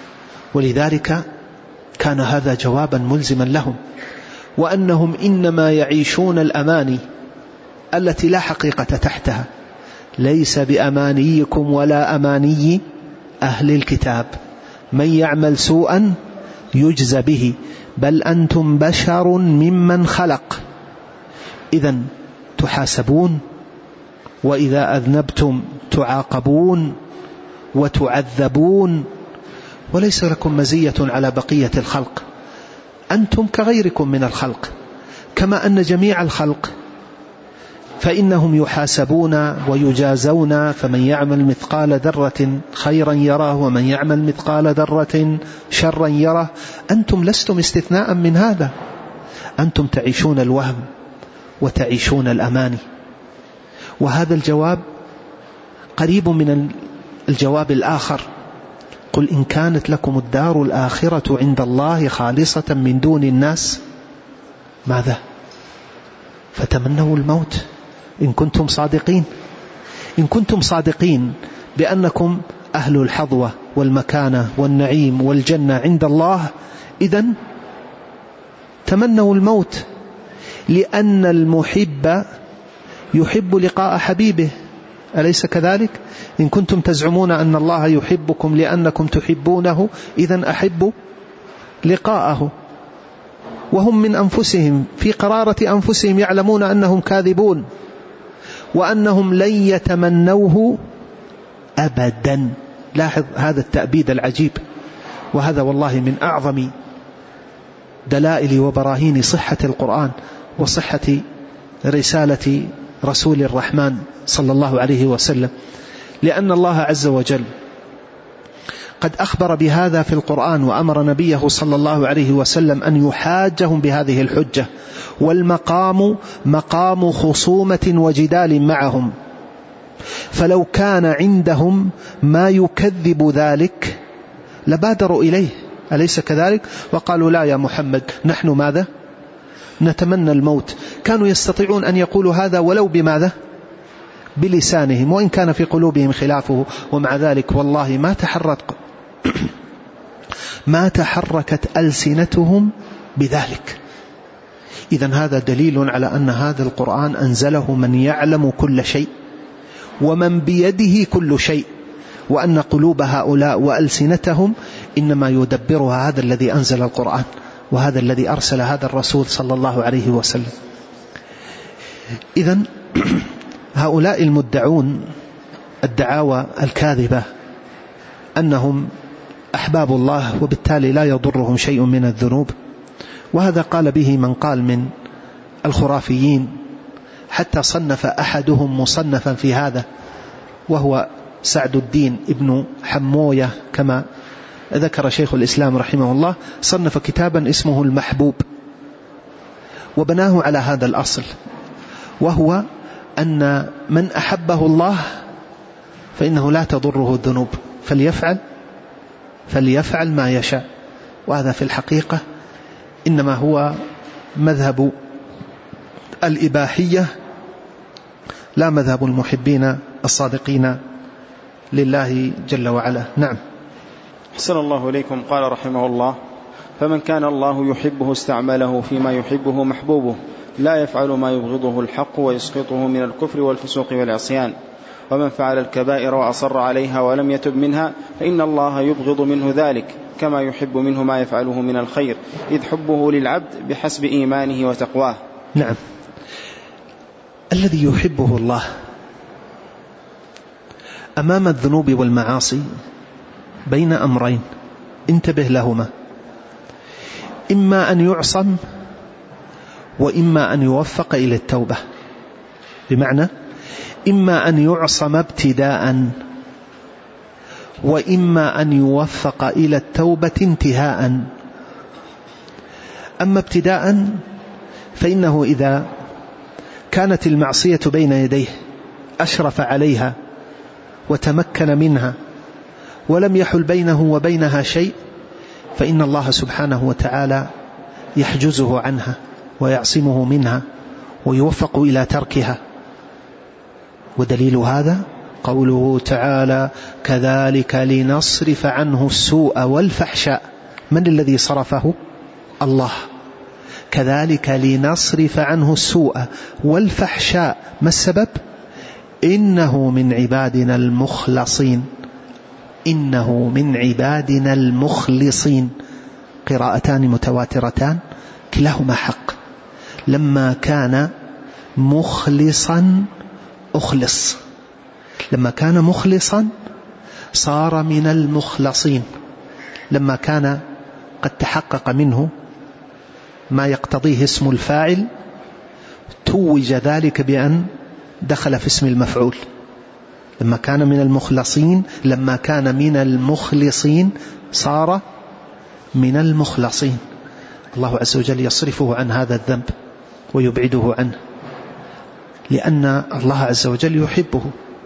ولذلك كان هذا جوابا ملزما لهم، وأنهم إنما يعيشون الأماني التي لا حقيقة تحتها. ليس بأمانيكم ولا أماني أهل الكتاب، من يعمل سوءا يجزى به، بل أنتم بشر ممن خلق. إذن تحاسبون، وإذا أذنبتم تعاقبون وتعذبون، وليس لكم مزية على بقية الخلق، أنتم كغيركم من الخلق، كما أن جميع الخلق فإنهم يحاسبون ويجازون، فمن يعمل مثقال ذرة خيرا يره ومن يعمل مثقال ذرة شرا يره. أنتم لستم استثناء من هذا، أنتم تعيشون الوهم وتعيشون الأماني. وهذا الجواب قريب من الجواب الآخر: قل إن كانت لكم الدار الآخرة عند الله خالصة من دون الناس ماذا؟ فتمنوا الموت إن كنتم صادقين. إن كنتم صادقين بأنكم أهل الحظوة والمكانة والنعيم والجنة عند الله، إذن تمنوا الموت، لأن المحب يحب لقاء حبيبه، أليس كذلك؟ إن كنتم تزعمون أن الله يحبكم لأنكم تحبونه، إذن أحبوا لقاءه. وهم من أنفسهم في قرارة أنفسهم يعلمون أنهم كاذبون، وأنهم لن يتمنوه أبدا. لاحظ هذا التأبيد العجيب، وهذا والله من أعظم دلائل وبراهين صحة القرآن وصحة رسالة رسول الرحمن صلى الله عليه وسلم، لأن الله عز وجل قد أخبر بهذا في القرآن، وأمر نبيه صلى الله عليه وسلم أن يحاجهم بهذه الحجة، والمقام مقام خصومة وجدال معهم، فلو كان عندهم ما يكذب ذلك لبادروا إليه، أليس كذلك؟ وقالوا لا يا محمد نحن ماذا؟ نتمنى الموت. كانوا يستطيعون أن يقولوا هذا ولو بماذا؟ بلسانهم، وإن كان في قلوبهم خلافه، ومع ذلك والله ما تحرك ما تحركت ألسنتهم بذلك. إذن هذا دليل على أن هذا القرآن أنزله من يعلم كل شيء ومن بيده كل شيء، وأن قلوب هؤلاء وألسنتهم إنما يدبرها هذا الذي أنزل القرآن، وهذا الذي أرسل هذا الرسول صلى الله عليه وسلم. إذن هؤلاء المدعون الدعاوى الكاذبة أنهم أحباب الله وبالتالي لا يضرهم شيء من الذنوب، وهذا قال به من قال من الخرافيين، حتى صنف أحدهم مصنفا في هذا، وهو سعد الدين ابن حموية كما ذكر شيخ الإسلام رحمه الله، صنف كتابا اسمه المحبوب، وبناه على هذا الأصل، وهو أن من أحبه الله فإنه لا تضره الذنوب، فليفعل فليفعل ما يشاء. وهذا في الحقيقة إنما هو مذهب الإباحية، لا مذهب المحبين الصادقين لله جل وعلا. نعم. أحسن الله إليكم. قال رحمه الله: فمن كان الله يحبه استعمله فيما يحبه محبوبه، لا يفعل ما يبغضه الحق ويسقطه من الكفر والفسوق والعصيان. ومن فعل الكبائر وأصر عليها ولم يتب منها فإن الله يبغض منه ذلك، كما يحب منه ما يفعله من الخير، إذ حبه للعبد بحسب إيمانه وتقواه. نعم. الذي يحبه الله أمام الذنوب والمعاصي بين أمرين انتبه لهما، إما أن يعصم وإما أن يوفق إلى التوبة. بمعنى إما أن يعصم ابتداء وإما أن يوفق إلى التوبة انتهاء. أما ابتداء فإنه إذا كانت المعصية بين يديه أشرف عليها وتمكن منها ولم يحل بينه وبينها شيء، فإن الله سبحانه وتعالى يحجزه عنها ويعصمه منها ويوفق إلى تركها. ودليل هذا قوله تعالى: كذلك لنصرف عنه السوء والفحشاء. من الذي صرفه؟ الله. كذلك لنصرف عنه السوء والفحشاء. ما السبب؟ إنه من عبادنا المخلصين. إنه من عبادنا المخلصين. قراءتان متواترتان كلاهما حق. لما كان مخلصا أخلص، لما كان مخلصا صار من المخلصين، لما كان قد تحقق منه ما يقتضيه اسم الفاعل توج ذلك بأن دخل في اسم المفعول. لما كان من المخلصين لما كان من المخلصين صار من المخلصين. الله عز وجل يصرفه عن هذا الذنب ويبعده عنه لأن الله عز وجل يحبه.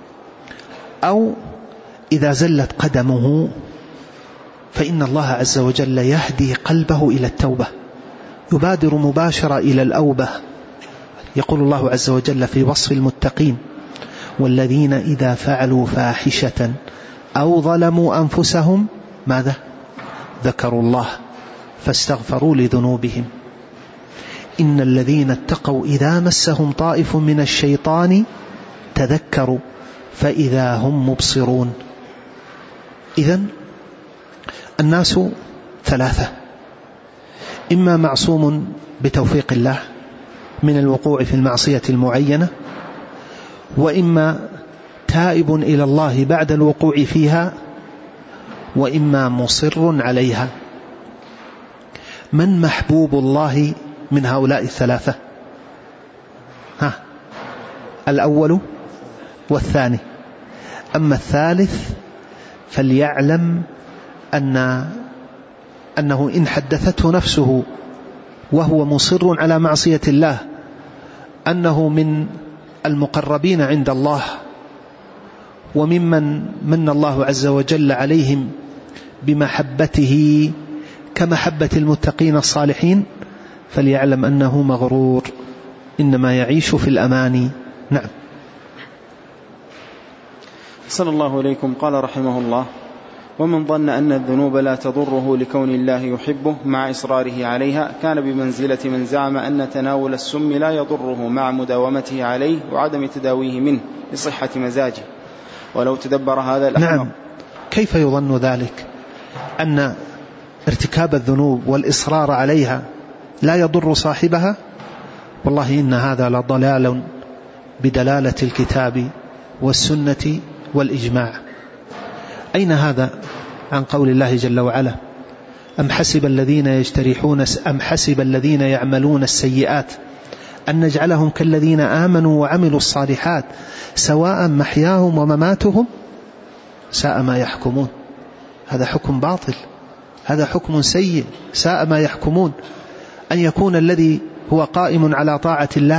أو إذا زلت قدمه فإن الله عز وجل يهدي قلبه إلى التوبة، يبادر مباشرة إلى الأوبة. يقول الله عز وجل في وصف المتقين: والذين إذا فعلوا فاحشة أو ظلموا أنفسهم ماذا؟ ذكروا الله فاستغفروا لذنوبهم إن الذين اتقوا إذا مسهم طائف من الشيطان تذكروا فإذا هم مبصرون. إذن الناس ثلاثة: إما معصوم بتوفيق الله من الوقوع في المعصية المعينة، وإما تائب إلى الله بعد الوقوع فيها، وإما مصر عليها. من محبوب الله من هؤلاء الثلاثة؟ ها، الأول والثاني. أما الثالث فليعلم أن أنه إن حدثته نفسه وهو مصر على معصية الله أنه من المقربين عند الله وممن من الله عز وجل عليهم بمحبته كمحبة المتقين الصالحين، فليعلم أنه مغرور، إنما يعيش في الأماني. نعم. صلى الله عليكم. قال رحمه الله: ومن ظن أن الذنوب لا تضره لكون الله يحبه مع إصراره عليها كان بمنزلة من زعم أن تناول السم لا يضره مع مداومته عليه وعدم تداويه منه لصحة مزاجه. ولو تدبر هذا الأمر. نعم. كيف يظن ذلك؟ أن ارتكاب الذنوب والإصرار عليها لا يضر صاحبها؟ والله إن هذا لضلال بدلالة الكتاب والسنة والإجماع. أين هذا عن قول الله جل وعلا: أم حسب الذين يجترحون أم حسب الذين يعملون السيئات أن نجعلهم كالذين آمنوا وعملوا الصالحات سواء محياهم ومماتهم ساء ما يحكمون. هذا حكم باطل، هذا حكم سيء، ساء ما يحكمون. أن يكون الذي هو قائم على طاعة الله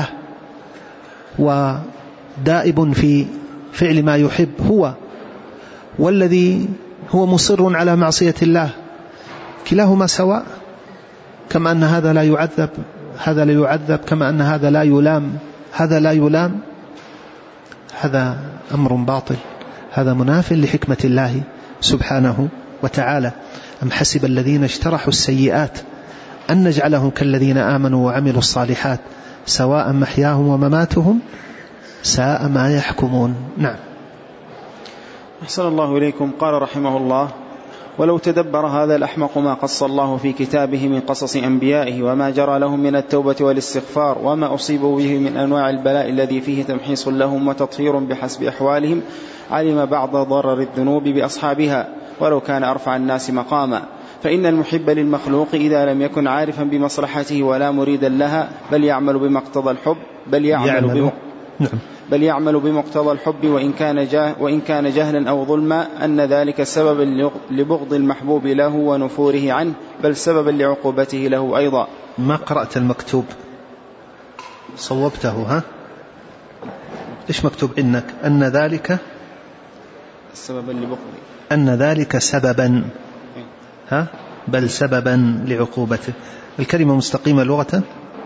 ودائب في فعل ما يحب هو، والذي هو مصر على معصية الله، كلاهما سواء. كما أن هذا لا يعذب هذا لا يعذب، كما أن هذا لا يلام هذا لا يلام. هذا أمر باطل، هذا مناف لحكمة الله سبحانه وتعالى. أم حسب الذين اجترحوا السيئات أن نجعلهم كالذين آمنوا وعملوا الصالحات سواء محياهم ومماتهم ساء ما يحكمون. نعم. أحسن الله إليكم. قال رحمه الله: ولو تدبر هذا الأحمق ما قص الله في كتابه من قصص أنبيائه وما جرى لهم من التوبة والاستغفار وما أصيبوا به من أنواع البلاء الذي فيه تمحيص لهم وتطهير بحسب أحوالهم، علم بعض ضرر الذنوب بأصحابها ولو كان أرفع الناس مقاما. فإن المحب للمخلوق إذا لم يكن عارفا بمصلحته ولا مريدا لها بل يعمل بمقتضى الحب بل يعمل, يعمل. بم... نعم. بل يعمل بمقتضى الحب وإن كان, جاه وإن كان جهلا أو ظلما أن ذلك سببا لبغض المحبوب له ونفوره عنه بل سببا لعقوبته له أيضا. ما قرأت المكتوب صوبته؟ ها إيش مكتوب إنك أن ذلك سببا لبغض أن ذلك سببا ها بل سببا لعقوبته. الكلمة مستقيمة لغة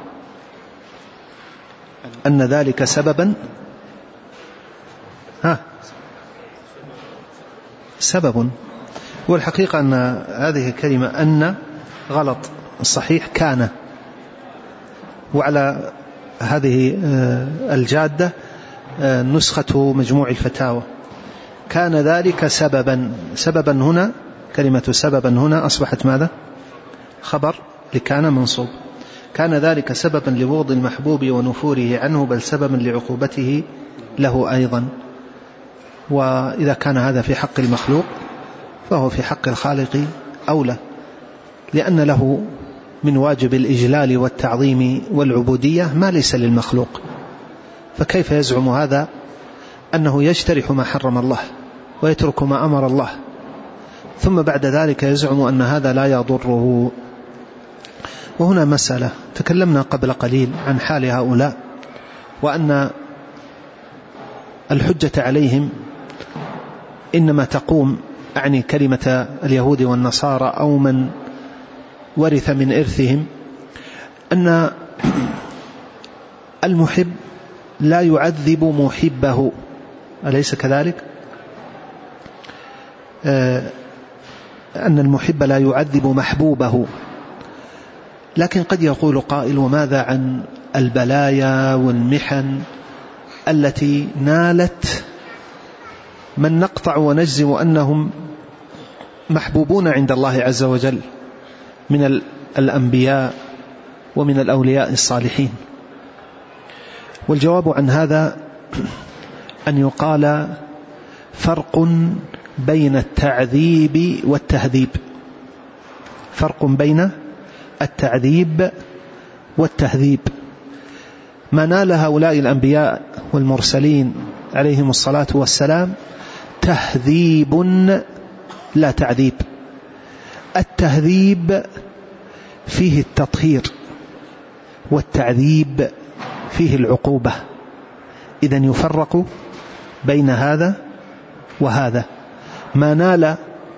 أن ذلك سببا ها سبب. والحقيقة أن هذه الكلمة أن غلط، الصحيح كان. وعلى هذه الجادة نسخة مجموع الفتاوى كان ذلك سببا. سببا هنا كلمة سببا هنا أصبحت ماذا؟ خبر لكان منصوب. كان ذلك سببا لبغض المحبوب ونفوره عنه بل سببا لعقوبته له أيضا. وإذا كان هذا في حق المخلوق فهو في حق الخالق أولى، لأن له من واجب الإجلال والتعظيم والعبودية ما ليس للمخلوق. فكيف يزعم هذا أنه يجترح ما حرم الله ويترك ما أمر الله ثم بعد ذلك يزعم أن هذا لا يضره؟ وهنا مسألة تكلمنا قبل قليل عن حال هؤلاء، وأن الحجة عليهم إنما تقوم أعني كلمة اليهود والنصارى أو من ورث من إرثهم، أن المحب لا يعذب محبه، أليس كذلك؟ أن المحب لا يعذب محبوبه. لكن قد يقول قائل وماذا عن البلايا والمحن التي نالت من نقطع ونجزم أنهم محبوبون عند الله عز وجل من الأنبياء ومن الأولياء الصالحين؟ والجواب عن هذا أن يقال فرق بين التعذيب والتهذيب. فرق بين التعذيب والتهذيب. ما نال هؤلاء الأنبياء والمرسلين عليهم الصلاة والسلام تهذيب لا تعذيب. التهذيب فيه التطهير والتعذيب فيه العقوبة. إذن يفرق بين هذا وهذا. ما نال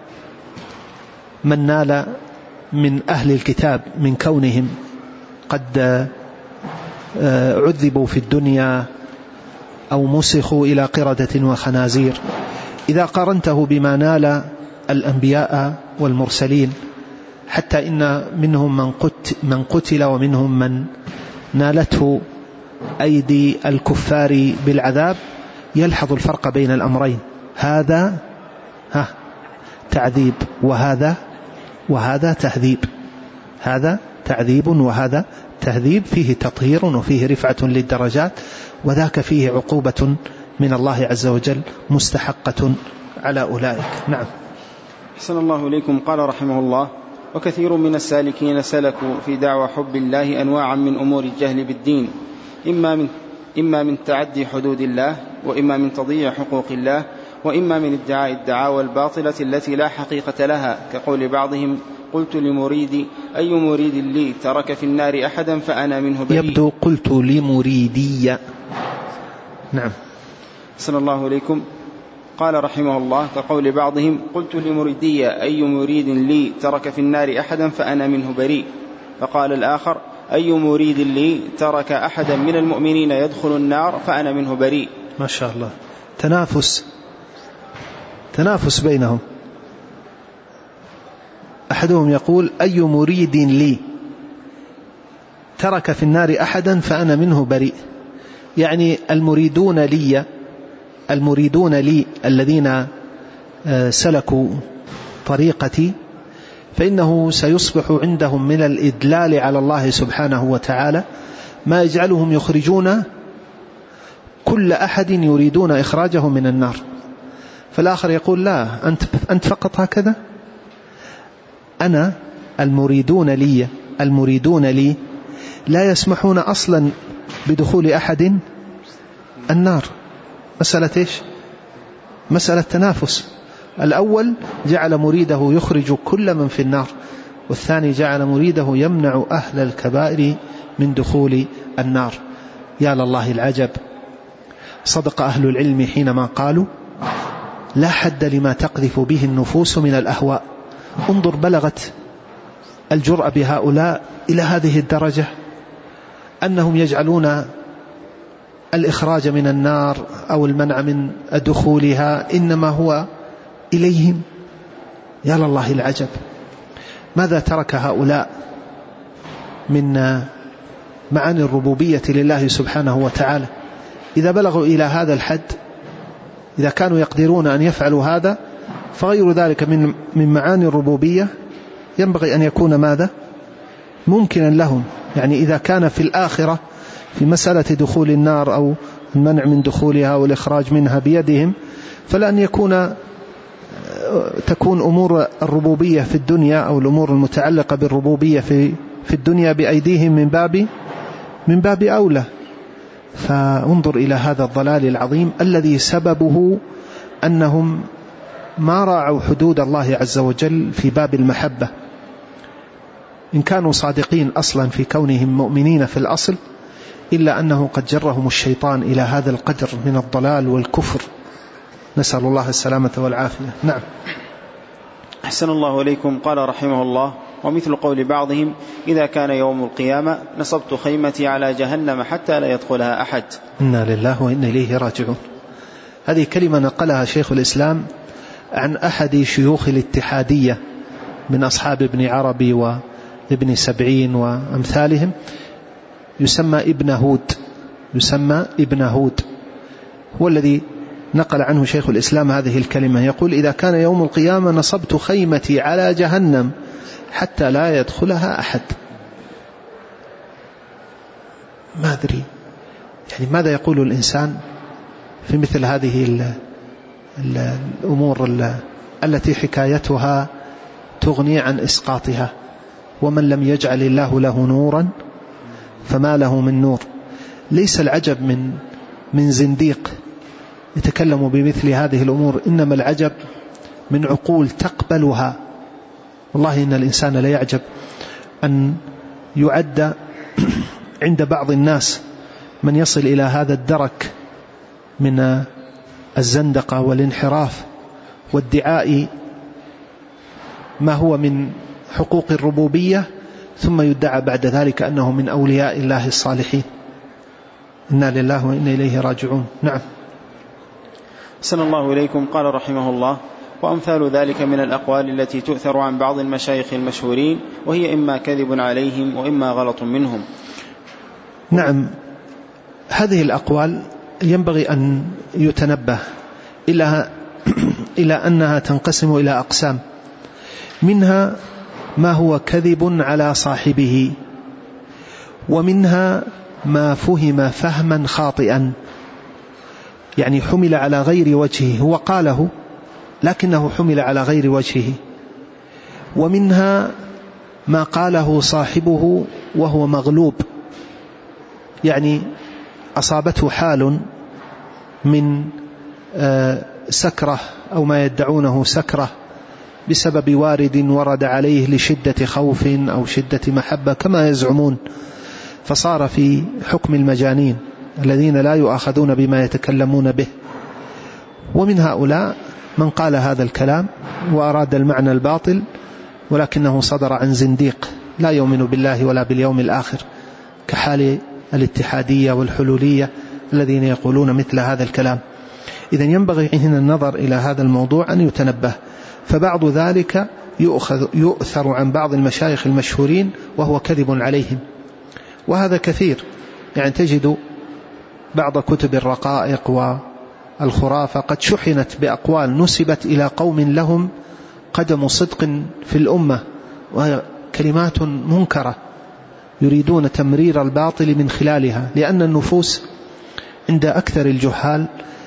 من نال من أهل الكتاب من كونهم قد عذبوا في الدنيا أو مسخوا إلى قردة وخنازير، إذا قارنته بما نال الأنبياء والمرسلين حتى إن منهم من قتل, من قتل ومنهم من نالته أيدي الكفار بالعذاب، يلحظ الفرق بين الأمرين. هذا ها تعذيب وهذا وهذا تهذيب. هذا تعذيب وهذا تهذيب، فيه تطهير وفيه رفعة للدرجات، وذاك فيه عقوبة من الله عز وجل مستحقة على أولئك. نعم. أحسن الله إليكم. قال رحمه الله: وكثير من السالكين سلكوا في دعوى حب الله أنواعا من أمور الجهل بالدين، إما من, إما من تعدي حدود الله، وإما من تضييع حقوق الله، وإما من ادعاء الدعاوى الباطلة التي لا حقيقة لها، كقول بعضهم: قلت لمريدي أي مريد لي ترك في النار أحدا فأنا منه بريء. يبدو قلت لمريدي. نعم. أحسن الله إليكم. قال رحمه الله: كقول بعضهم: قلت لمريدي أي مريد لي ترك في النار أحدا فأنا منه بريء. فقال الآخر: أي مريد لي ترك أحدا من المؤمنين يدخل النار فأنا منه بريء. ما شاء الله، تنافس تنافس بينهم. أحدهم يقول: أي مريد لي ترك في النار أحدا فأنا منه بريء، يعني المريدون لي المريدون لي الذين سلكوا الطريقة فإنه سيصبح عندهم من الإدلال على الله سبحانه وتعالى ما يجعلهم يخرجون كل أحد يريدون إخراجه من النار. فالآخر يقول لا، أنت, أنت فقط هكذا، أنا المريدون لي المريدون لي لا يسمحون أصلا بدخول أحد النار. مسألة إيش؟ مسألة تنافس. الأول جعل مريده يخرج كل من في النار، والثاني جعل مريده يمنع أهل الكبائر من دخول النار. يا لله العجب، صدق أهل العلم حينما قالوا لا حد لما تقذف به النفوس من الأهواء. انظر بلغت الجرأة بهؤلاء إلى هذه الدرجة أنهم يجعلون الإخراج من النار أو المنع من دخولها إنما هو إليهم. يا لله العجب، ماذا ترك هؤلاء من معاني الربوبية لله سبحانه وتعالى؟ إذا بلغوا إلى هذا الحد، إذا كانوا يقدرون أن يفعلوا هذا، فغير ذلك من من معاني الربوبية ينبغي أن يكون ماذا؟ ممكنا لهم. يعني إذا كان في الآخرة في مسألة دخول النار أو المنع من دخولها والإخراج منها بيدهم، فلأن يكون تكون أمور الربوبية في الدنيا أو الأمور المتعلقة بالربوبية في في الدنيا بأيديهم من باب من باب أولى. فانظر إلى هذا الضلال العظيم الذي سببه أنهم ما راعوا حدود الله عز وجل في باب المحبة. إن كانوا صادقين أصلا في كونهم مؤمنين في الأصل، إلا أنه قد جرهم الشيطان إلى هذا القدر من الضلال والكفر، نسأل الله السلامة والعافية. نعم. أحسن الله إليكم. قال رحمه الله: ومثل قول بعضهم إذا كان يوم القيامة نصبت خيمتي على جهنم حتى لا يدخلها أحد. إنا لله وإنا إليه راجعون. هذه كلمة نقلها شيخ الإسلام عن أحد شيوخ الاتحادية من أصحاب ابن عربي وابن سبعين وأمثالهم، يسمى ابن هود يسمى ابن هود هو الذي نقل عنه شيخ الإسلام هذه الكلمة. يقول: إذا كان يوم القيامة نصبت خيمتي على جهنم حتى لا يدخلها أحد. ما أدري يعني ماذا يقول الإنسان في مثل هذه الأمور التي حكايتها تغني عن إسقاطها. ومن لم يجعل الله له نورا فما له من نور. ليس العجب من من زنديق يتكلم بمثل هذه الأمور، إنما العجب من عقول تقبلها. والله إن الإنسان لا يعجب أن يعد عند بعض الناس من يصل إلى هذا الدرك من الزندقة والانحراف وادعاء ما هو من حقوق الربوبية، ثم يدعى بعد ذلك أنه من أولياء الله الصالحين. إنا لله وإنا إليه راجعون. نعم. أحسن الله إليكم. قال رحمه الله: وأمثال ذلك من الأقوال التي تؤثر عن بعض المشايخ المشهورين، وهي إما كذب عليهم وإما غلط منهم. نعم، هذه الأقوال ينبغي أن يتنبه إلى إلى أنها تنقسم إلى أقسام. منها ما هو كذب على صاحبه، ومنها ما فهم فهما خاطئا، يعني حمل على غير وجهه، هو قاله لكنه حمل على غير وجهه. ومنها ما قاله صاحبه وهو مغلوب، يعني أصابته حال من سكرة أو ما يدعونه سكرة بسبب وارد ورد عليه لشدة خوف أو شدة محبة كما يزعمون، فصار في حكم المجانين الذين لا يؤاخذون بما يتكلمون به. ومن هؤلاء من قال هذا الكلام وأراد المعنى الباطل، ولكنه صدر عن زنديق لا يؤمن بالله ولا باليوم الآخر، كحال الاتحادية والحلولية الذين يقولون مثل هذا الكلام. إذن ينبغي هنا النظر إلى هذا الموضوع أن يتنبه. فبعض ذلك يؤخذ يؤثر عن بعض المشايخ المشهورين وهو كذب عليهم، وهذا كثير. يعني تجد بعض كتب الرقائق والخرافة قد شحنت بأقوال نسبت إلى قوم لهم قدم صدق في الأمة، وهي كلمات منكرة يريدون تمرير الباطل من خلالها، لأن النفوس عند أكثر الجهال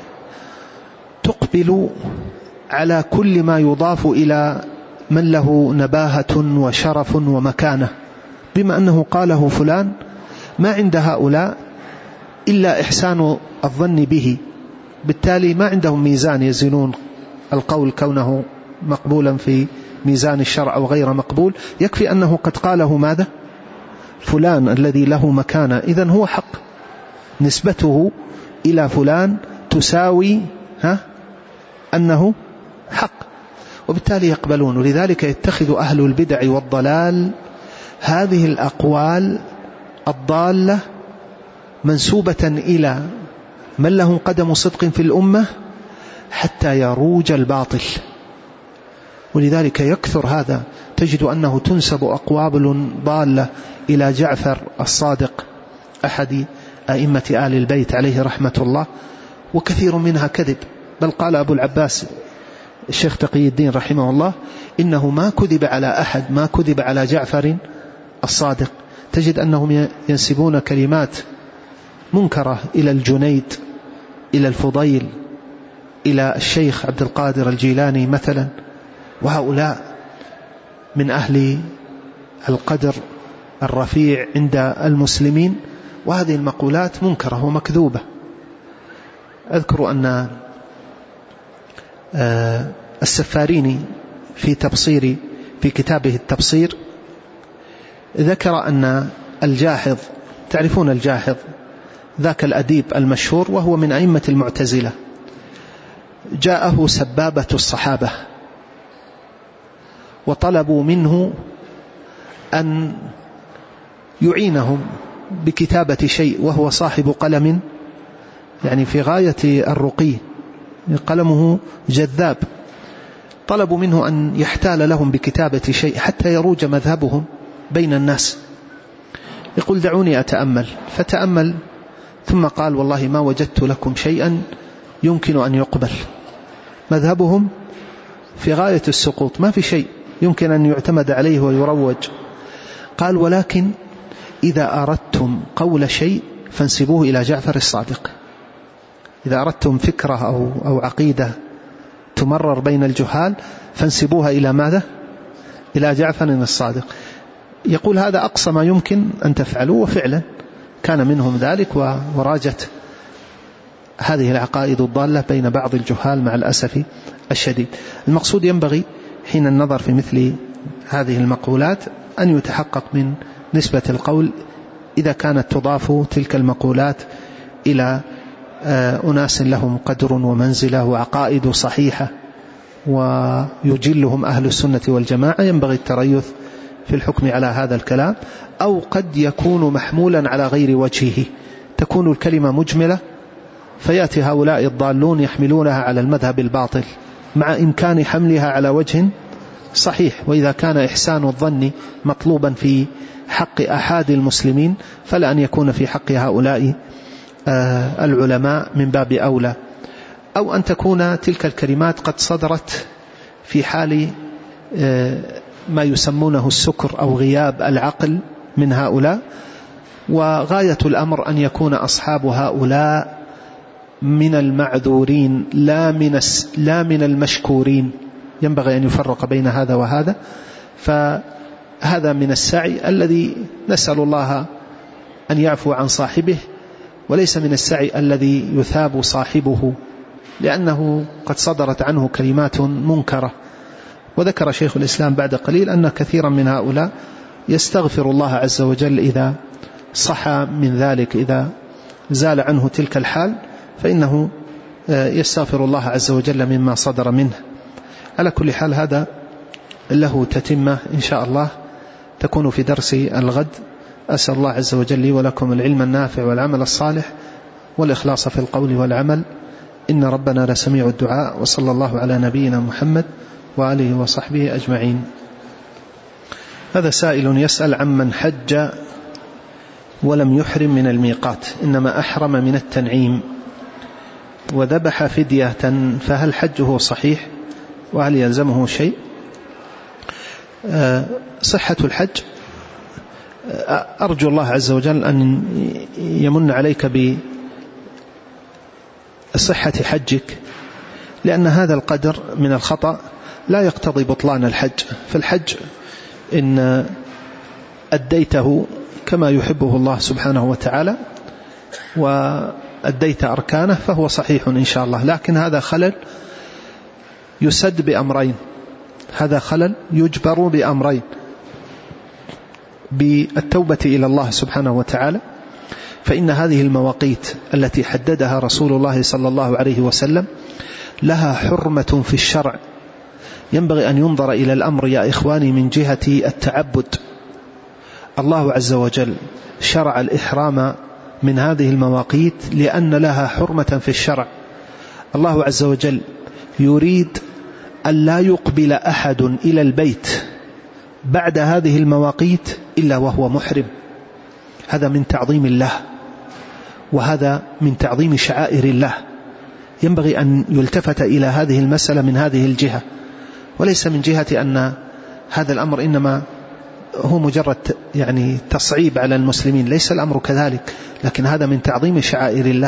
تقبل على كل ما يضاف إلى من له نباهة وشرف ومكانة، بما أنه قاله فلان، ما عند هؤلاء إلا إحسان الظن به، بالتالي ما عندهم ميزان يزنون القول كونه مقبولا في ميزان الشرع أو غير مقبول، يكفي أنه قد قاله ماذا؟ فلان الذي له مكانة، إذن هو حق، نسبته إلى فلان تساوي ها أنه حق، وبالتالي يقبلون. ولذلك يتخذ أهل البدع والضلال هذه الأقوال الضالة منسوبة إلى من له قدم صدق في الأمة حتى يروج الباطل. ولذلك يكثر هذا، تجد أنه تنسب أقوال ضالة إلى جعفر الصادق أحد أئمة آل البيت عليه رحمة الله، وكثير منها كذب. بل قال أبو العباس الشيخ تقي الدين رحمه الله إنه ما كذب على أحد، ما كذب على جعفر الصادق. تجد أنهم ينسبون كلمات منكرة إلى الجنيد، إلى الفضيل، إلى الشيخ عبد القادر الجيلاني مثلا، وهؤلاء من أهل القدر الرفيع عند المسلمين، وهذه المقولات منكرة ومكذوبة. أذكر أن السفاريني في تبصير في كتابه التبصير ذكر أن الجاحظ، تعرفون الجاحظ ذاك الأديب المشهور وهو من أئمة المعتزلة، جاءه سبابة الصحابة وطلبوا منه أن يعينهم بكتابة شيء، وهو صاحب قلم يعني في غاية الرقي، قلمه جذاب. طلبوا منه أن يحتال لهم بكتابة شيء حتى يروج مذهبهم بين الناس. يقول دعوني أتأمل، فتأمل ثم قال والله ما وجدت لكم شيئا يمكن أن يقبل. مذهبهم في غاية السقوط، ما في شيء يمكن أن يعتمد عليه ويروج. قال ولكن إذا أردتم قول شيء فانسبوه إلى جعفر الصادق. إذا أردتم فكرة أو, أو عقيدة تمرر بين الجهال فانسبوها إلى ماذا؟ إلى جعفر الصادق. يقول هذا أقصى ما يمكن أن تفعلوا، وفعلا كان منهم ذلك، وراجت هذه العقائد الضالة بين بعض الجهال مع الأسف الشديد. المقصود ينبغي حين النظر في مثل هذه المقولات أن يتحقق من نسبة القول إذا كانت تضاف تلك المقولات إلى أناس لهم قدر ومنزلة وعقائد صحيحة ويجلهم أهل السنة والجماعة، ينبغي التريث في الحكم على هذا الكلام. أو قد يكون محمولا على غير وجهه، تكون الكلمة مجملة فيأتي هؤلاء الضالون يحملونها على المذهب الباطل مع إمكان حملها على وجه صحيح. وإذا كان إحسان الظن مطلوبا في حق أحد المسلمين فلا أن يكون في حق هؤلاء العلماء من باب أولى. أو أن تكون تلك الكلمات قد صدرت في حال ما يسمونه السكر أو غياب العقل من هؤلاء، وغاية الأمر أن يكون أصحاب هؤلاء من المعذورين لا من لا من المشكورين. ينبغي أن يفرق بين هذا وهذا. فهذا من السعي الذي نسأل الله أن يعفو عن صاحبه، وليس من السعي الذي يثاب صاحبه، لأنه قد صدرت عنه كلمات منكرة. وذكر شيخ الإسلام بعد قليل أن كثيرا من هؤلاء يستغفر الله عز وجل إذا صحى من ذلك، إذا زال عنه تلك الحال فإنه يستغفر الله عز وجل مما صدر منه. على كل حال هذا له تتمة إن شاء الله تكون في درس الغد. أسأل الله عز وجل لي ولكم العلم النافع والعمل الصالح والإخلاص في القول والعمل، إن ربنا لسميع الدعاء. وصلى الله على نبينا محمد وآله وصحبه أجمعين. هذا سائل يسأل عمن حج ولم يحرم من الميقات، إنما أحرم من التنعيم وذبح فدية، فهل حجه صحيح وهل يلزمه شيء؟ صحة الحج، أرجو الله عز وجل أن يمن عليك بصحة حجك، لأن هذا القدر من الخطأ لا يقتضي بطلان الحج. فالحج إن أديته كما يحبه الله سبحانه وتعالى وأديت أركانه فهو صحيح إن شاء الله، لكن هذا خلل يسد بأمرين، هذا خلل يجبر بأمرين: بالتوبة إلى الله سبحانه وتعالى، فإن هذه المواقيت التي حددها رسول الله صلى الله عليه وسلم لها حرمة في الشرع، ينبغي أن ينظر إلى الأمر يا إخواني من جهة التعبد. الله عز وجل شرع الإحرام من هذه المواقيت لأن لها حرمة في الشرع. الله عز وجل يريد أن لا يقبل أحد إلى البيت بعد هذه المواقيت إلا وهو محرم. هذا من تعظيم الله، وهذا من تعظيم شعائر الله. ينبغي أن يلتفت إلى هذه المسألة من هذه الجهة، وليس من جهة أن هذا الأمر إنما هو مجرد يعني تصعيب على المسلمين، ليس الأمر كذلك، لكن هذا من تعظيم شعائر الله.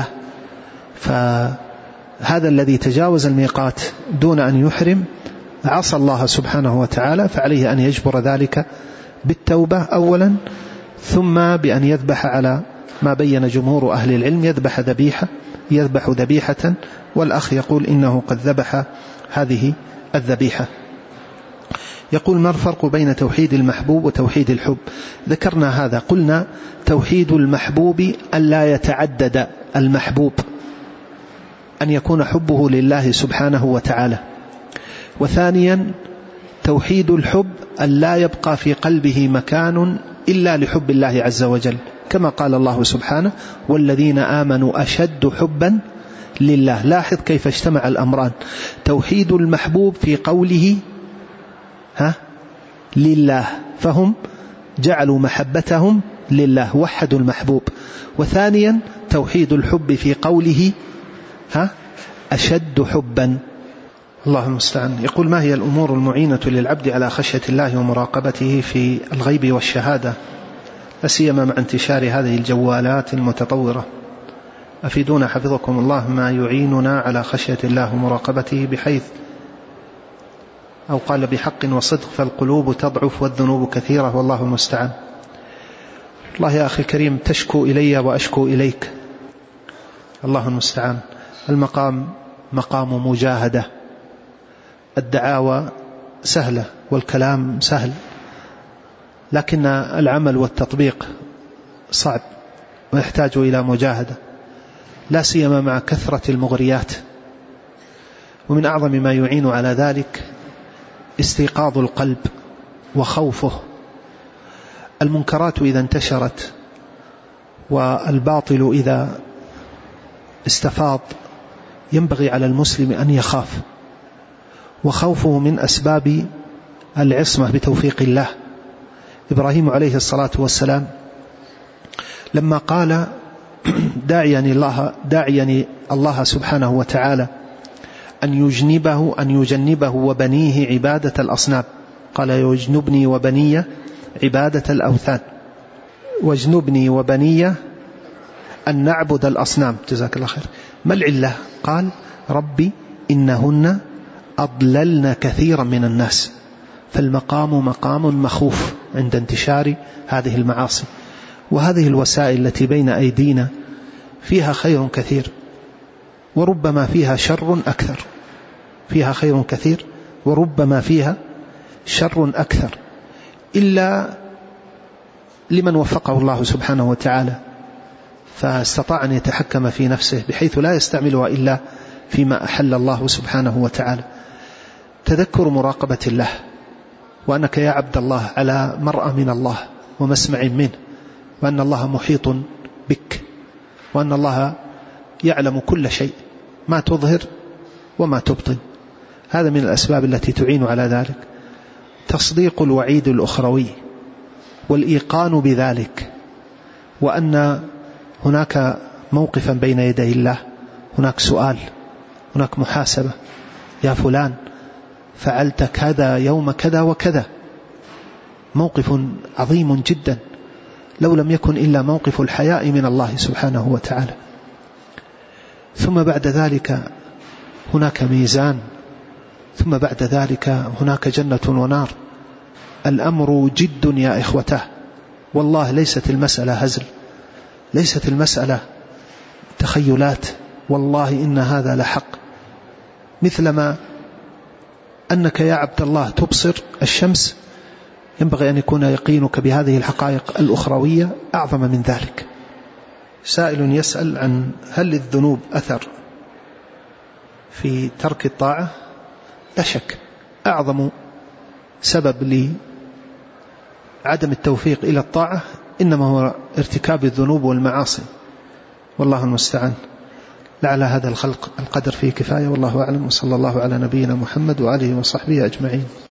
فهذا الذي تجاوز الميقات دون أن يحرم عصى الله سبحانه وتعالى، فعليه أن يجبر ذلك بالتوبة أولا، ثم بأن يذبح على ما بين جمهور أهل العلم، يذبح ذبيحة يذبح ذبيحة والأخ يقول إنه قد ذبح هذه الذبيحة. يقول: ما الفرق بين توحيد المحبوب وتوحيد الحب؟ ذكرنا هذا، قلنا توحيد المحبوب أن لا يتعدد المحبوب، أن يكون حبه لله سبحانه وتعالى. وثانيا توحيد الحب أن لا يبقى في قلبه مكان إلا لحب الله عز وجل، كما قال الله سبحانه: والذين آمنوا أشد حبا لله. لاحظ كيف اجتمع الأمران: توحيد المحبوب في قوله ها لله، فهم جعلوا محبتهم لله، وحدوا المحبوب. وثانيا توحيد الحب في قوله ها أشد حبا. الله المستعان. يقول: ما هي الأمور المعينة للعبد على خشية الله ومراقبته في الغيب والشهادة، لا سيما مع انتشار هذه الجوالات المتطورة؟ أفيدونا حفظكم الله ما يعيننا على خشية الله ومراقبته، بحيث أو قال بحق وصدق فالقلوب تضعف والذنوب كثيرة والله المستعان. الله يا أخي الكريم، تشكو إلي وأشكو إليك، الله المستعان. المقام مقام مجاهدة، الدعاوى سهلة والكلام سهل، لكن العمل والتطبيق صعب ويحتاج إلى مجاهدة، لا سيما مع كثرة المغريات. ومن أعظم ما يعين على ذلك استيقاظ القلب وخوفه. المنكرات إذا انتشرت والباطل إذا استفاض ينبغي على المسلم أن يخاف، وخوفه من أسباب العصمة بتوفيق الله. إبراهيم عليه الصلاة والسلام لما قال: داعيني الله, داعيني الله سبحانه وتعالى أن يجنبه, أن يجنبه وبنيه عبادة الأصنام، قال: يجنبني وبني عبادة الأوثان، واجنبني وبني أن نعبد الأصنام. جزاك الله خير. ما العلة؟ قال: ربي إنهن أضللن كثيرا من الناس. فالمقام مقام مخوف عند انتشار هذه المعاصي، وهذه الوسائل التي بين أيدينا فيها خير كثير وربما فيها شر أكثر، فيها خير كثير وربما فيها شر أكثر، إلا لمن وفقه الله سبحانه وتعالى فاستطاع أن يتحكم في نفسه بحيث لا يستعملها إلا فيما أحل الله سبحانه وتعالى. تذكر مراقبة الله، وأنك يا عبد الله على مرأى من الله ومسمع منه، وأن الله محيط بك، وأن الله يعلم كل شيء، ما تظهر وما تبطن. هذا من الأسباب التي تعين على ذلك. تصديق الوعيد الأخروي والإيقان بذلك، وأن هناك موقفا بين يدي الله، هناك سؤال، هناك محاسبة. يا فلان فعلت كذا يوم كذا وكذا، موقف عظيم جدا، لو لم يكن إلا موقف الحياء من الله سبحانه وتعالى. ثم بعد ذلك هناك ميزان، ثم بعد ذلك هناك جنة ونار. الأمر جد يا إخوته، والله ليست المسألة هزل، ليست المسألة تخيلات، والله إن هذا لحق. مثلما أنك يا عبد الله تبصر الشمس، ينبغي أن يكون يقينك بهذه الحقائق الأخروية أعظم من ذلك. سائل يسأل عن هل للذنوب أثر في ترك الطاعة؟ لا شك، أعظم سبب لعدم التوفيق إلى الطاعة إنما هو ارتكاب الذنوب والمعاصي، والله المستعان. لعل هذا الخلق القدر فيه كفاية، والله أعلم، وصلى الله على نبينا محمد وآله وصحبه أجمعين.